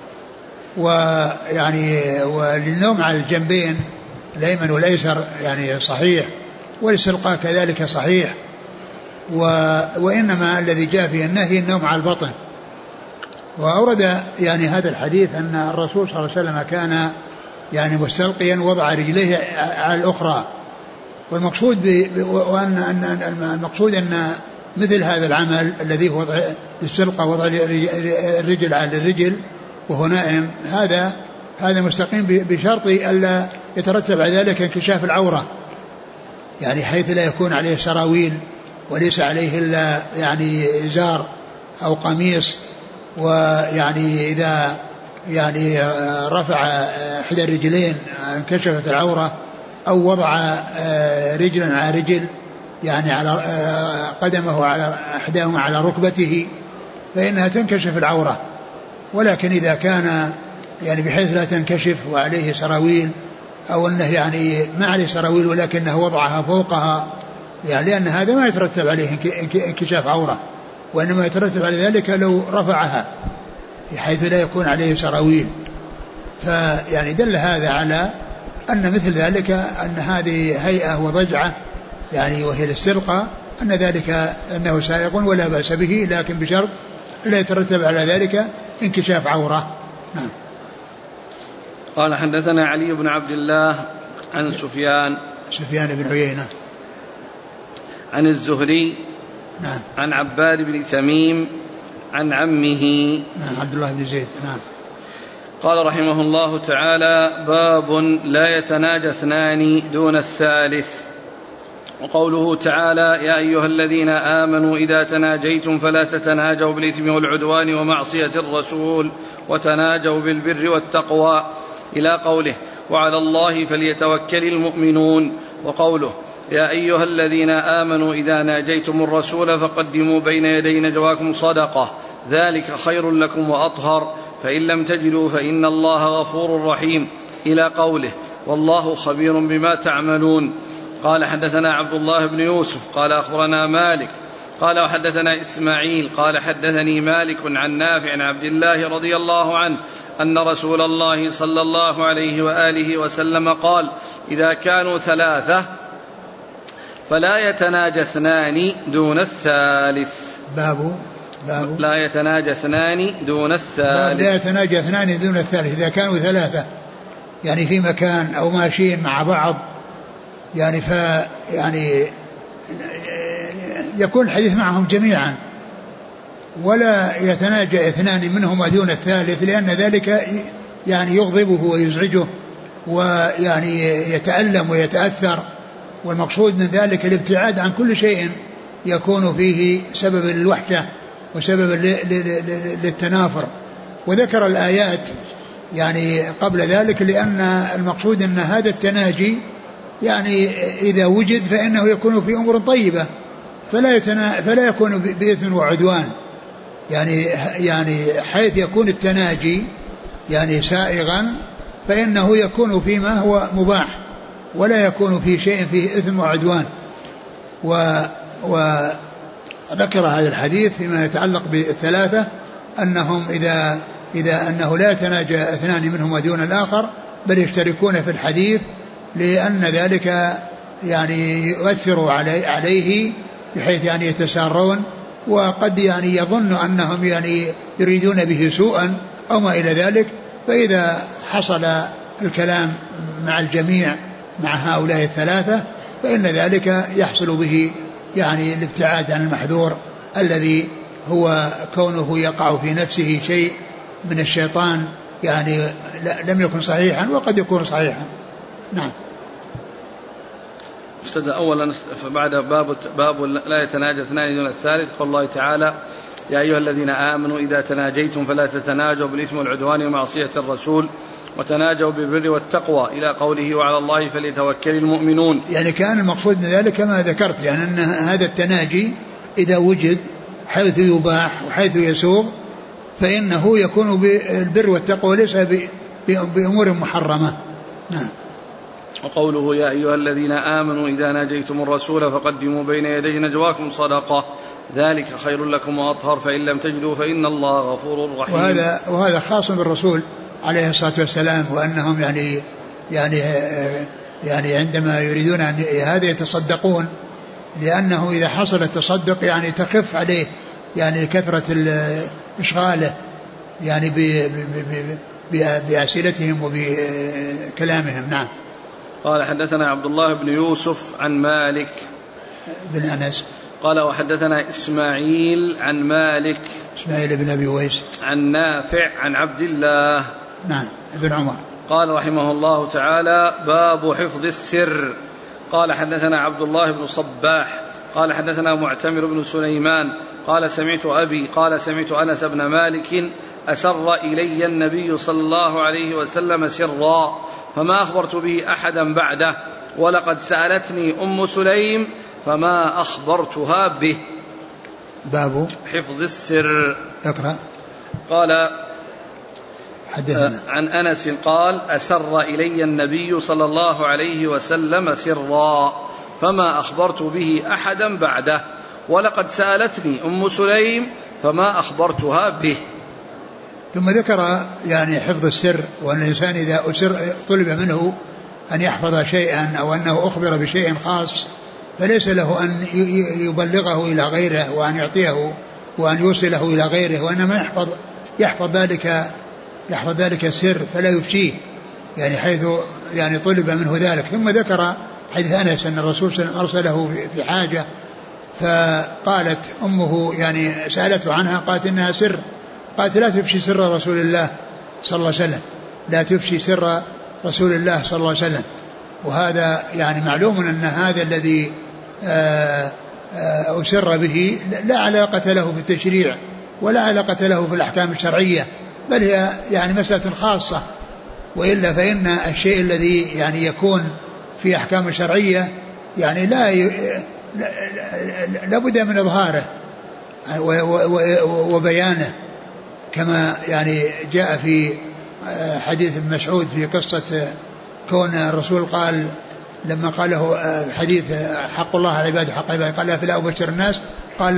ويعني وللنوم على الجنبين الأيمن والأيسر يعني صحيح، والاستلقاء كذلك صحيح. وإنما الذي جاء فيه النهي النوم على البطن. وأورد يعني هذا الحديث أن الرسول صلى الله عليه وسلم كان يعني مستلقيا وضع رجليه على الأخرى. والمقصود المقصود أن مثل هذا العمل الذي هو الاستلقاء وضع الرجل على الرجل وهو نائم، هذا مستقيم بشرط ألا يترتب على ذلك انكشاف العورة، يعني حيث لا يكون عليه سراويل وليس عليه إلا يعني إزار أو قميص. ويعني إذا يعني رفع إحدى الرجلين انكشفت العورة، أو وضع رجلا على رجل يعني على قدمه على إحداهما على ركبته فإنها تنكشف العورة. ولكن إذا كان يعني بحيث لا تنكشف وعليه سراويل، أو أنه يعني ما عليه سراويل ولكنه وضعها فوقها، يعني لأن هذا ما يترتب عليه انكشاف عورة، وإنما يترتب على ذلك لو رفعها بحيث لا يكون عليه سراويل. فيعني دل هذا على أن مثل ذلك أن هذه هيئة وضجعة يعني وهي الاستلقاء، أن ذلك أنه سائق ولا بأس به، لكن بشرط لا يترتب على ذلك انكشاف عورة. نعم. قال حدثنا علي بن عبد الله عن سفيان بن عيينة عن الزهري نعم عن عباد بن تميم عن عمه نعم عبد الله بن زيد نعم. قال رحمه الله تعالى: باب لا يتناجى اثنان دون الثالث. وقوله تعالى: يا أيها الذين آمنوا إذا تناجيتم فلا تتناجوا بالإثم والعدوان ومعصية الرسول وتناجوا بالبر والتقوى، إلى قوله: وعلى الله فليتوكل المؤمنون. وقوله: يا أيها الذين آمنوا إذا ناجيتم الرسول فقدموا بين يدي نجواكم صدقة ذلك خير لكم وأطهر، فإن لم تجدوا فإن الله غفور رحيم، إلى قوله: والله خبير بما تعملون. قال حدثنا عبد الله بن يوسف قال أخبرنا مالك قال وحدثنا إسماعيل قال حدثني مالك عن نافع عن عبد الله رضي الله عنه أن رسول الله صلى الله عليه وآله وسلم قال إذا كانوا ثلاثة فلا يتناجى اثنان دون الثالث. باب لا يتناجى اثنان دون الثالث. لا يتناجى اثنان دون الثالث إذا كانوا ثلاثة يعني في مكان أو ماشيين مع بعض يعني يعني يكون الحديث معهم جميعا ولا يتناجى اثنان منهما دون الثالث لأن ذلك يعني يغضبه ويزعجه ويعني يتألم ويتأثر، والمقصود من ذلك الابتعاد عن كل شيء يكون فيه سبب للوحشة وسبب للتنافر. وذكر الآيات يعني قبل ذلك لأن المقصود أن هذا التناجي يعني إذا وجد فإنه يكون في أمور طيبة فلا يكون بإثم وعدوان، يعني حيث يكون التناجي يعني سائغا فإنه يكون فيما هو مباح ولا يكون في شيء فيه إثم وعدوان. وذكر هذا الحديث فيما يتعلق بالثلاثة أنهم إذا أنه لا يتناجى اثنان منهما دون الآخر بل يشتركون في الحديث لأن ذلك يعني يؤثر عليه بحيث يعني يتسارون وقد يعني يظن أنهم يعني يريدون به سوءا أو ما إلى ذلك، فإذا حصل الكلام مع الجميع مع هؤلاء الثلاثة فإن ذلك يحصل به يعني الابتعاد عن المحذور الذي هو كونه يقع في نفسه شيء من الشيطان يعني لم يكن صحيحا وقد يكون صحيحا. نعم. استدى أولا بعد باب لا يتناجى اثنان دون الثالث قال الله تعالى يا أيها الذين آمنوا إذا تناجيتم فلا تتناجوا بالإثم والعدوان ومعصية الرسول وتناجوا بالبر والتقوى إلى قوله وعلى الله فليتوكل المؤمنون. يعني كان المقصود من ذلك كما ذكرت يعني أن هذا التناجي إذا وجد حيث يباح وحيث يسوغ فإنه يكون بالبر والتقوى ليس بأمور محرمة. نعم. وقوله يا أيها الذين آمنوا إذا ناجيتم الرسول فقدموا بين يدي نجواكم صدقة ذلك خير لكم وأطهر فإن لم تجدوا فإن الله غفور رحيم. وهذا خاص بالرسول عليه الصلاة والسلام وأنهم يعني عندما يريدون أن هذا يتصدقون لأنه إذا حصل التصدق يعني تخف عليه يعني كثرة إشغاله يعني بأسئلتهم وبكلامهم. نعم. قال حدثنا عبد الله بن يوسف عن مالك بن أنس قال وحدثنا إسماعيل عن مالك إسماعيل بن أبي ويس عن نافع عن عبد الله نعم ابن عمر قال رحمه الله تعالى باب حفظ السر. قال حدثنا عبد الله بن صباح قال حدثنا معتمر بن سليمان قال سمعت أبي قال سمعت أنس بن مالك أسر إلي النبي صلى الله عليه وسلم سرا فما أخبرت به أحدا بعده ولقد سألتني أم سليم فما أخبرتها به. باب حفظ السر. اقرأ. قال حدثنا عن أنس قال أسر إلي النبي صلى الله عليه وسلم سرا فما أخبرت به أحدا بعده ولقد سألتني أم سليم فما أخبرتها به. ثم ذكر يعني حفظ السر وأن الإنسان إذا أسر طلب منه أن يحفظ شيئا أو أنه أخبر بشيء خاص فليس له أن يبلغه إلى غيره وأن يعطيه وأن يوصله إلى غيره وإنما يحفظ ذلك السر فلا يفشيه يعني حيث يعني طلب منه ذلك. ثم ذكر حديث أنس أن الرسول صلى الله عليه وسلم أرسله في حاجة فقالت أمه يعني سألته عنها قالت إنها سر، قالت لا تفشي سر رسول الله صلى الله عليه وسلم، لا تفشي سر رسول الله صلى الله عليه وسلم. وهذا يعني معلوم أن هذا الذي أسر به لا علاقة له في التشريع ولا علاقة له في الأحكام الشرعية بل هي يعني مسألة خاصة، وإلا فإن الشيء الذي يعني يكون في أحكام شرعية يعني لا بد من إظهاره وبيانه كما يعني جاء في حديث ابن مسعود في قصة كون الرسول قال لما قال له حديث حق الله على عباده حق عباده قال لا فلا أبشر الناس قال لا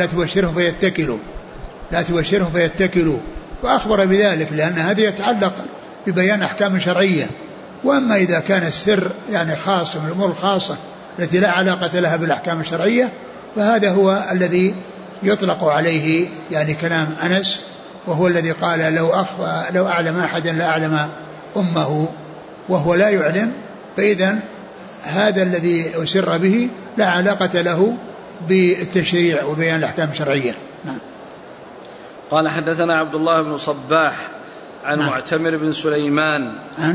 تبشرهم فيتكلوا وأخبر بذلك لأن هذا يتعلق ببيان أحكام شرعية. وأما إذا كان السر يعني خاص من الأمور الخاصة التي لا علاقة لها بالأحكام الشرعية فهذا هو الذي يطلق عليه يعني كلام أنس، وهو الذي قال لو أعلم أحدا لا أعلم أمه، وهو لا يعلم، فإذا هذا الذي أسر به لا علاقة له بالتشريع وبيان الأحكام الشرعية. نعم. قال حدثنا عبد الله بن صباح عن معتمر بن سليمان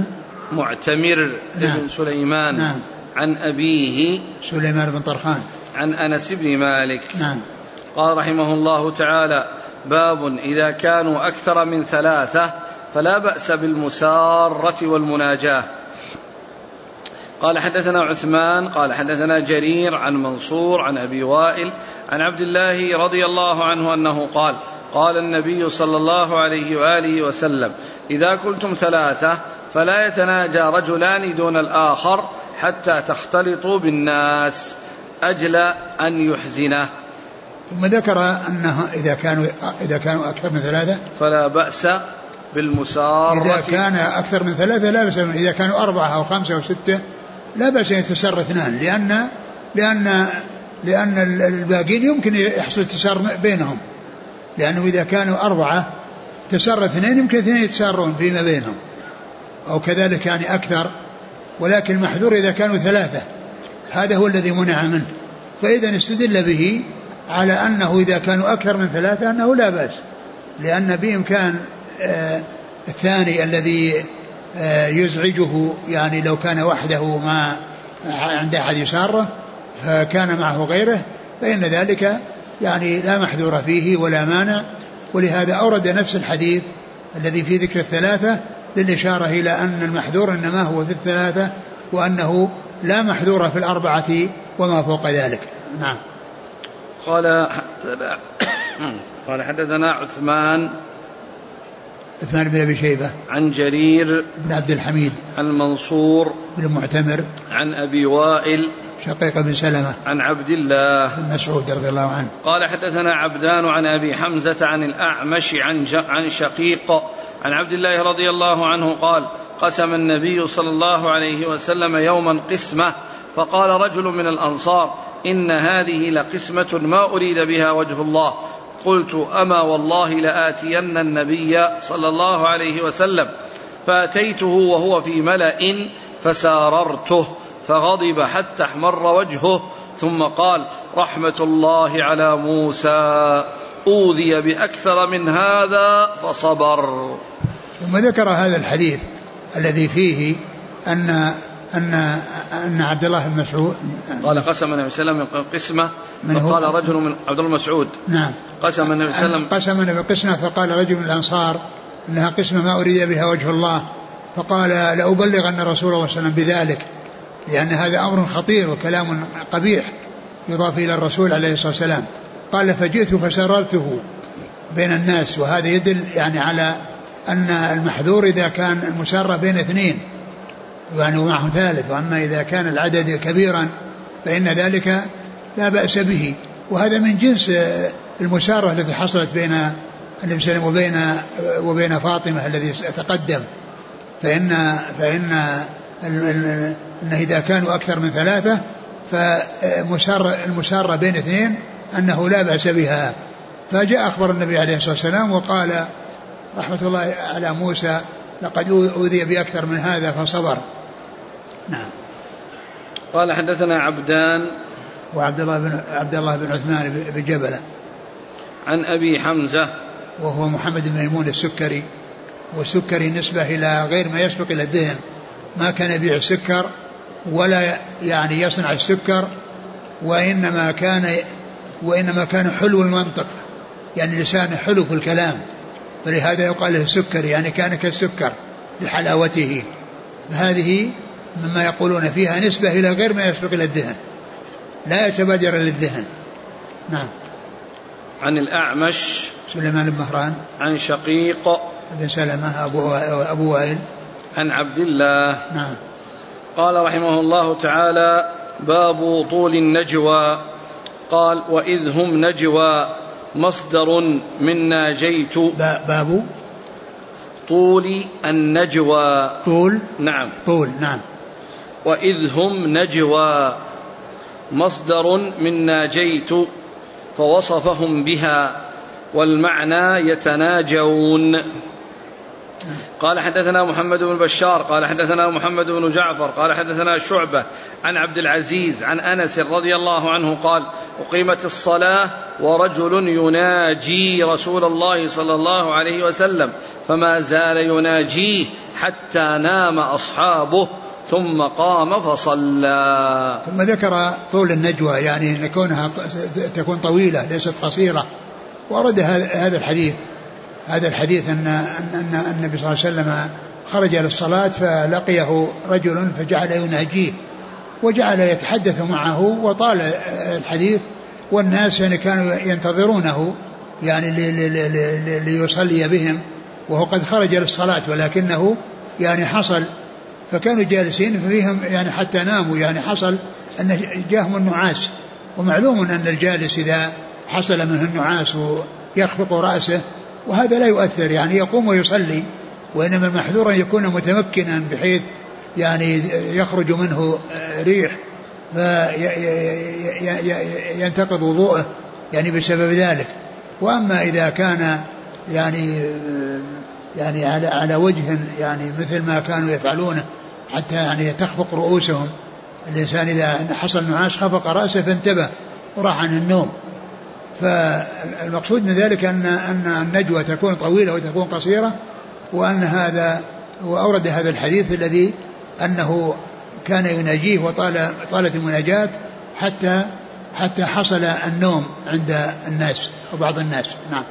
بن سليمان عن أبيه سليمان بن طرخان عن أنس بن مالك. قال رحمه الله تعالى: باب إذا كانوا أكثر من 3 فلا بأس بالمسارة والمناجاة. قال حدثنا عثمان قال حدثنا جرير عن منصور عن أبي وائل عن عبد الله رضي الله عنه أنه قال: قال النبي صلى الله عليه وآله وسلم: إذا كنتم 3 فلا يتناجى رجلان دون الآخر حتى تختلطوا بالناس أجل أن يحزنه. ثم ذكر أنه إذا كانوا أكثر من 3 فلا بأس بالمسارة. إذا كان أكثر من 3 لا بأس، إذا كانوا 4 أو 5 أو 6 لا بأس أن يتسر 2، لأن الباقين يمكن يحصل التسار بينهم، لأنه إذا كانوا 4 تسر 2 يمكن 2 يتسارون فيما بينهم، أو كذلك يعني أكثر. ولكن المحذور إذا كانوا 3 هذا هو الذي منع منه، فإذا استدل به على أنه إذا كانوا أكثر من 3 أنه لا بأس، لأن بإمكان الثاني الذي يزعجه يعني لو كان وحده ما عند أحد يساره فكان معه غيره فإن ذلك يعني لا محذور فيه ولا مانع. ولهذا أورد نفس الحديث الذي في ذكر 3 للإشارة إلى أن المحذور إنما هو في 3 وأنه لا محذور في 4 وما فوق ذلك. نعم. قال حدثنا عثمان بن أبي شيبة عن جرير بن عبد الحميد عن منصور بن معتمر عن أبي وائل شقيق بن سلمة عن عبد الله بن مسعود رضي الله عنه قال حدثنا عبدان عن أبي حمزة عن الأعمش عن شقيق عن عبد الله رضي الله عنه قال: قسم النبي صلى الله عليه وسلم يوما قسمة فقال رجل من الأنصار: إن هذه لقسمة ما أريد بها وجه الله. قلت: أما والله لآتين النبي صلى الله عليه وسلم، فأتيته وهو في ملأ فساررته فغضب حتى احمر وجهه، ثم قال: رحمة الله على موسى، أوذي بأكثر من هذا فصبر. ثم ذكر هذا الحديث الذي فيه أن عبد الله بن مسعود قال: قسم النبي صلى الله عليه وسلم قسمة فقال رجل من عبد الله مسعود قسم النبي صلى الله عليه وسلم قسم قسمة فقال رجل من الأنصار إنها قسمة ما أريد بها وجه الله، فقال: لأبلغن رسول الله صلى الله عليه وسلم بذلك، لأن هذا أمر خطير وكلام قبيح يضاف إلى الرسول عليه الصلاة والسلام. قال: فجئت فسررته بين الناس. وهذا يدل يعني على أن المحذور إذا كان المسارة بين 2 يعني ومعه 3، وأما إذا كان العدد كبيرا فإن ذلك لا بأس به. وهذا من جنس المسارة التي حصلت بين النبي صلى الله عليه وسلم وبين فاطمة الذي تقدم، فإن إذا كانوا أكثر من 3 فالمسارة بين 2 أنه لا بأس بها. فجاء أخبر النبي عليه الصلاة والسلام وقال: رحمة الله على موسى، لقد أوذي بأكثر من هذا فصبر. نعم. قال حدثنا عبدان وعبد الله بن عثمان بن جبلة عن أبي حمزة وهو محمد بن ميمون السكري، والسكري نسبة إلى غير ما يسبق إلى الدهن، ما كان يبيع السكر ولا يعني يصنع السكر، وإنما كان حلو المنطق، يعني لسانه حلو في الكلام، فلهذا يقال له سكري، يعني كان كالسكر لحلاوته. فهذه مما يقولون فيها نسبة إلى غير ما يسبق إلى الدهن، لا يتبادر للذهن. نعم. عن الأعمش سليمان بن مهران عن شقيق بن سلمة أبو وائل عن عبد الله. نعم. قال رحمه الله تعالى: باب طول النجوى. قال: وإذ هم نجوى مصدر من ناجيت. باب طول النجوى. طول نعم. طول نعم. وإذ هم نجوى مصدر من ناجيت فوصفهم بها، والمعنى يتناجون. قال: حدثنا محمد بن بشار قال حدثنا محمد بن جعفر قال حدثنا شعبة عن عبد العزيز عن أنس رضي الله عنه قال: أقيمت الصلاة ورجل يناجي رسول الله صلى الله عليه وسلم فما زال يناجيه حتى نام أصحابه ثم قام فصلى. ثم ذكر طول النجوى، يعني أن كونها تكون طويلة ليست قصيرة، وأرد هذا الحديث أن النبي صلى الله عليه وسلم خرج للصلاة فلقيه رجل فجعل يناجيه وجعل يتحدث معه، وطال الحديث، والناس يعني كانوا ينتظرونه يعني ليصلي بهم، وهو قد خرج للصلاة ولكنه يعني حصل، فكانوا جالسين فيهم يعني حتى ناموا، يعني حصل أن جاءهم النعاس، ومعلوم أن الجالس إذا حصل منه النعاس ويخفق رأسه وهذا لا يؤثر، يعني يقوم ويصلي، وإنما المحذور أن يكون متمكنا بحيث يعني يخرج منه ريح فينتقض وضوءه يعني بسبب ذلك. وأما إذا كان يعني على وجه يعني مثل ما كانوا يفعلونه حتى يعني تخفق رؤوسهم، الإنسان إذا حصل نعاس خفق رأسه فانتبه وراح عن النوم. فالمقصود من ذلك أن النجوى تكون طويلة وتكون قصيرة، وأن هذا وأورد هذا الحديث الذي أنه كان يناجيه وطالت المناجاة حتى حصل النوم عند الناس وبعض الناس. نعم.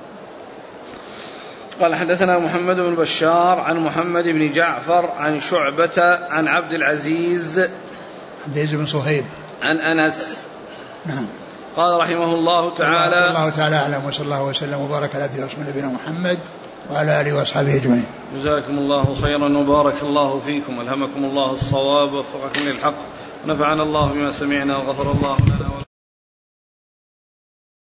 قال: حدثنا محمد بن بشار عن محمد بن جعفر عن شعبة عن عبد العزيز بن صهيب عن أنس. نعم. قال رحمه الله تعالى: الله تعالى أعلم، وصلى الله وسلم وبارك على عبده ورسوله نبينا محمد وعلى آله وأصحابه أجمعين. جزاكم الله خيرا وبارك الله فيكم، ألهمكم الله الصواب ووفقكم للحق، نفعنا الله بما سمعنا وغفر الله لنا.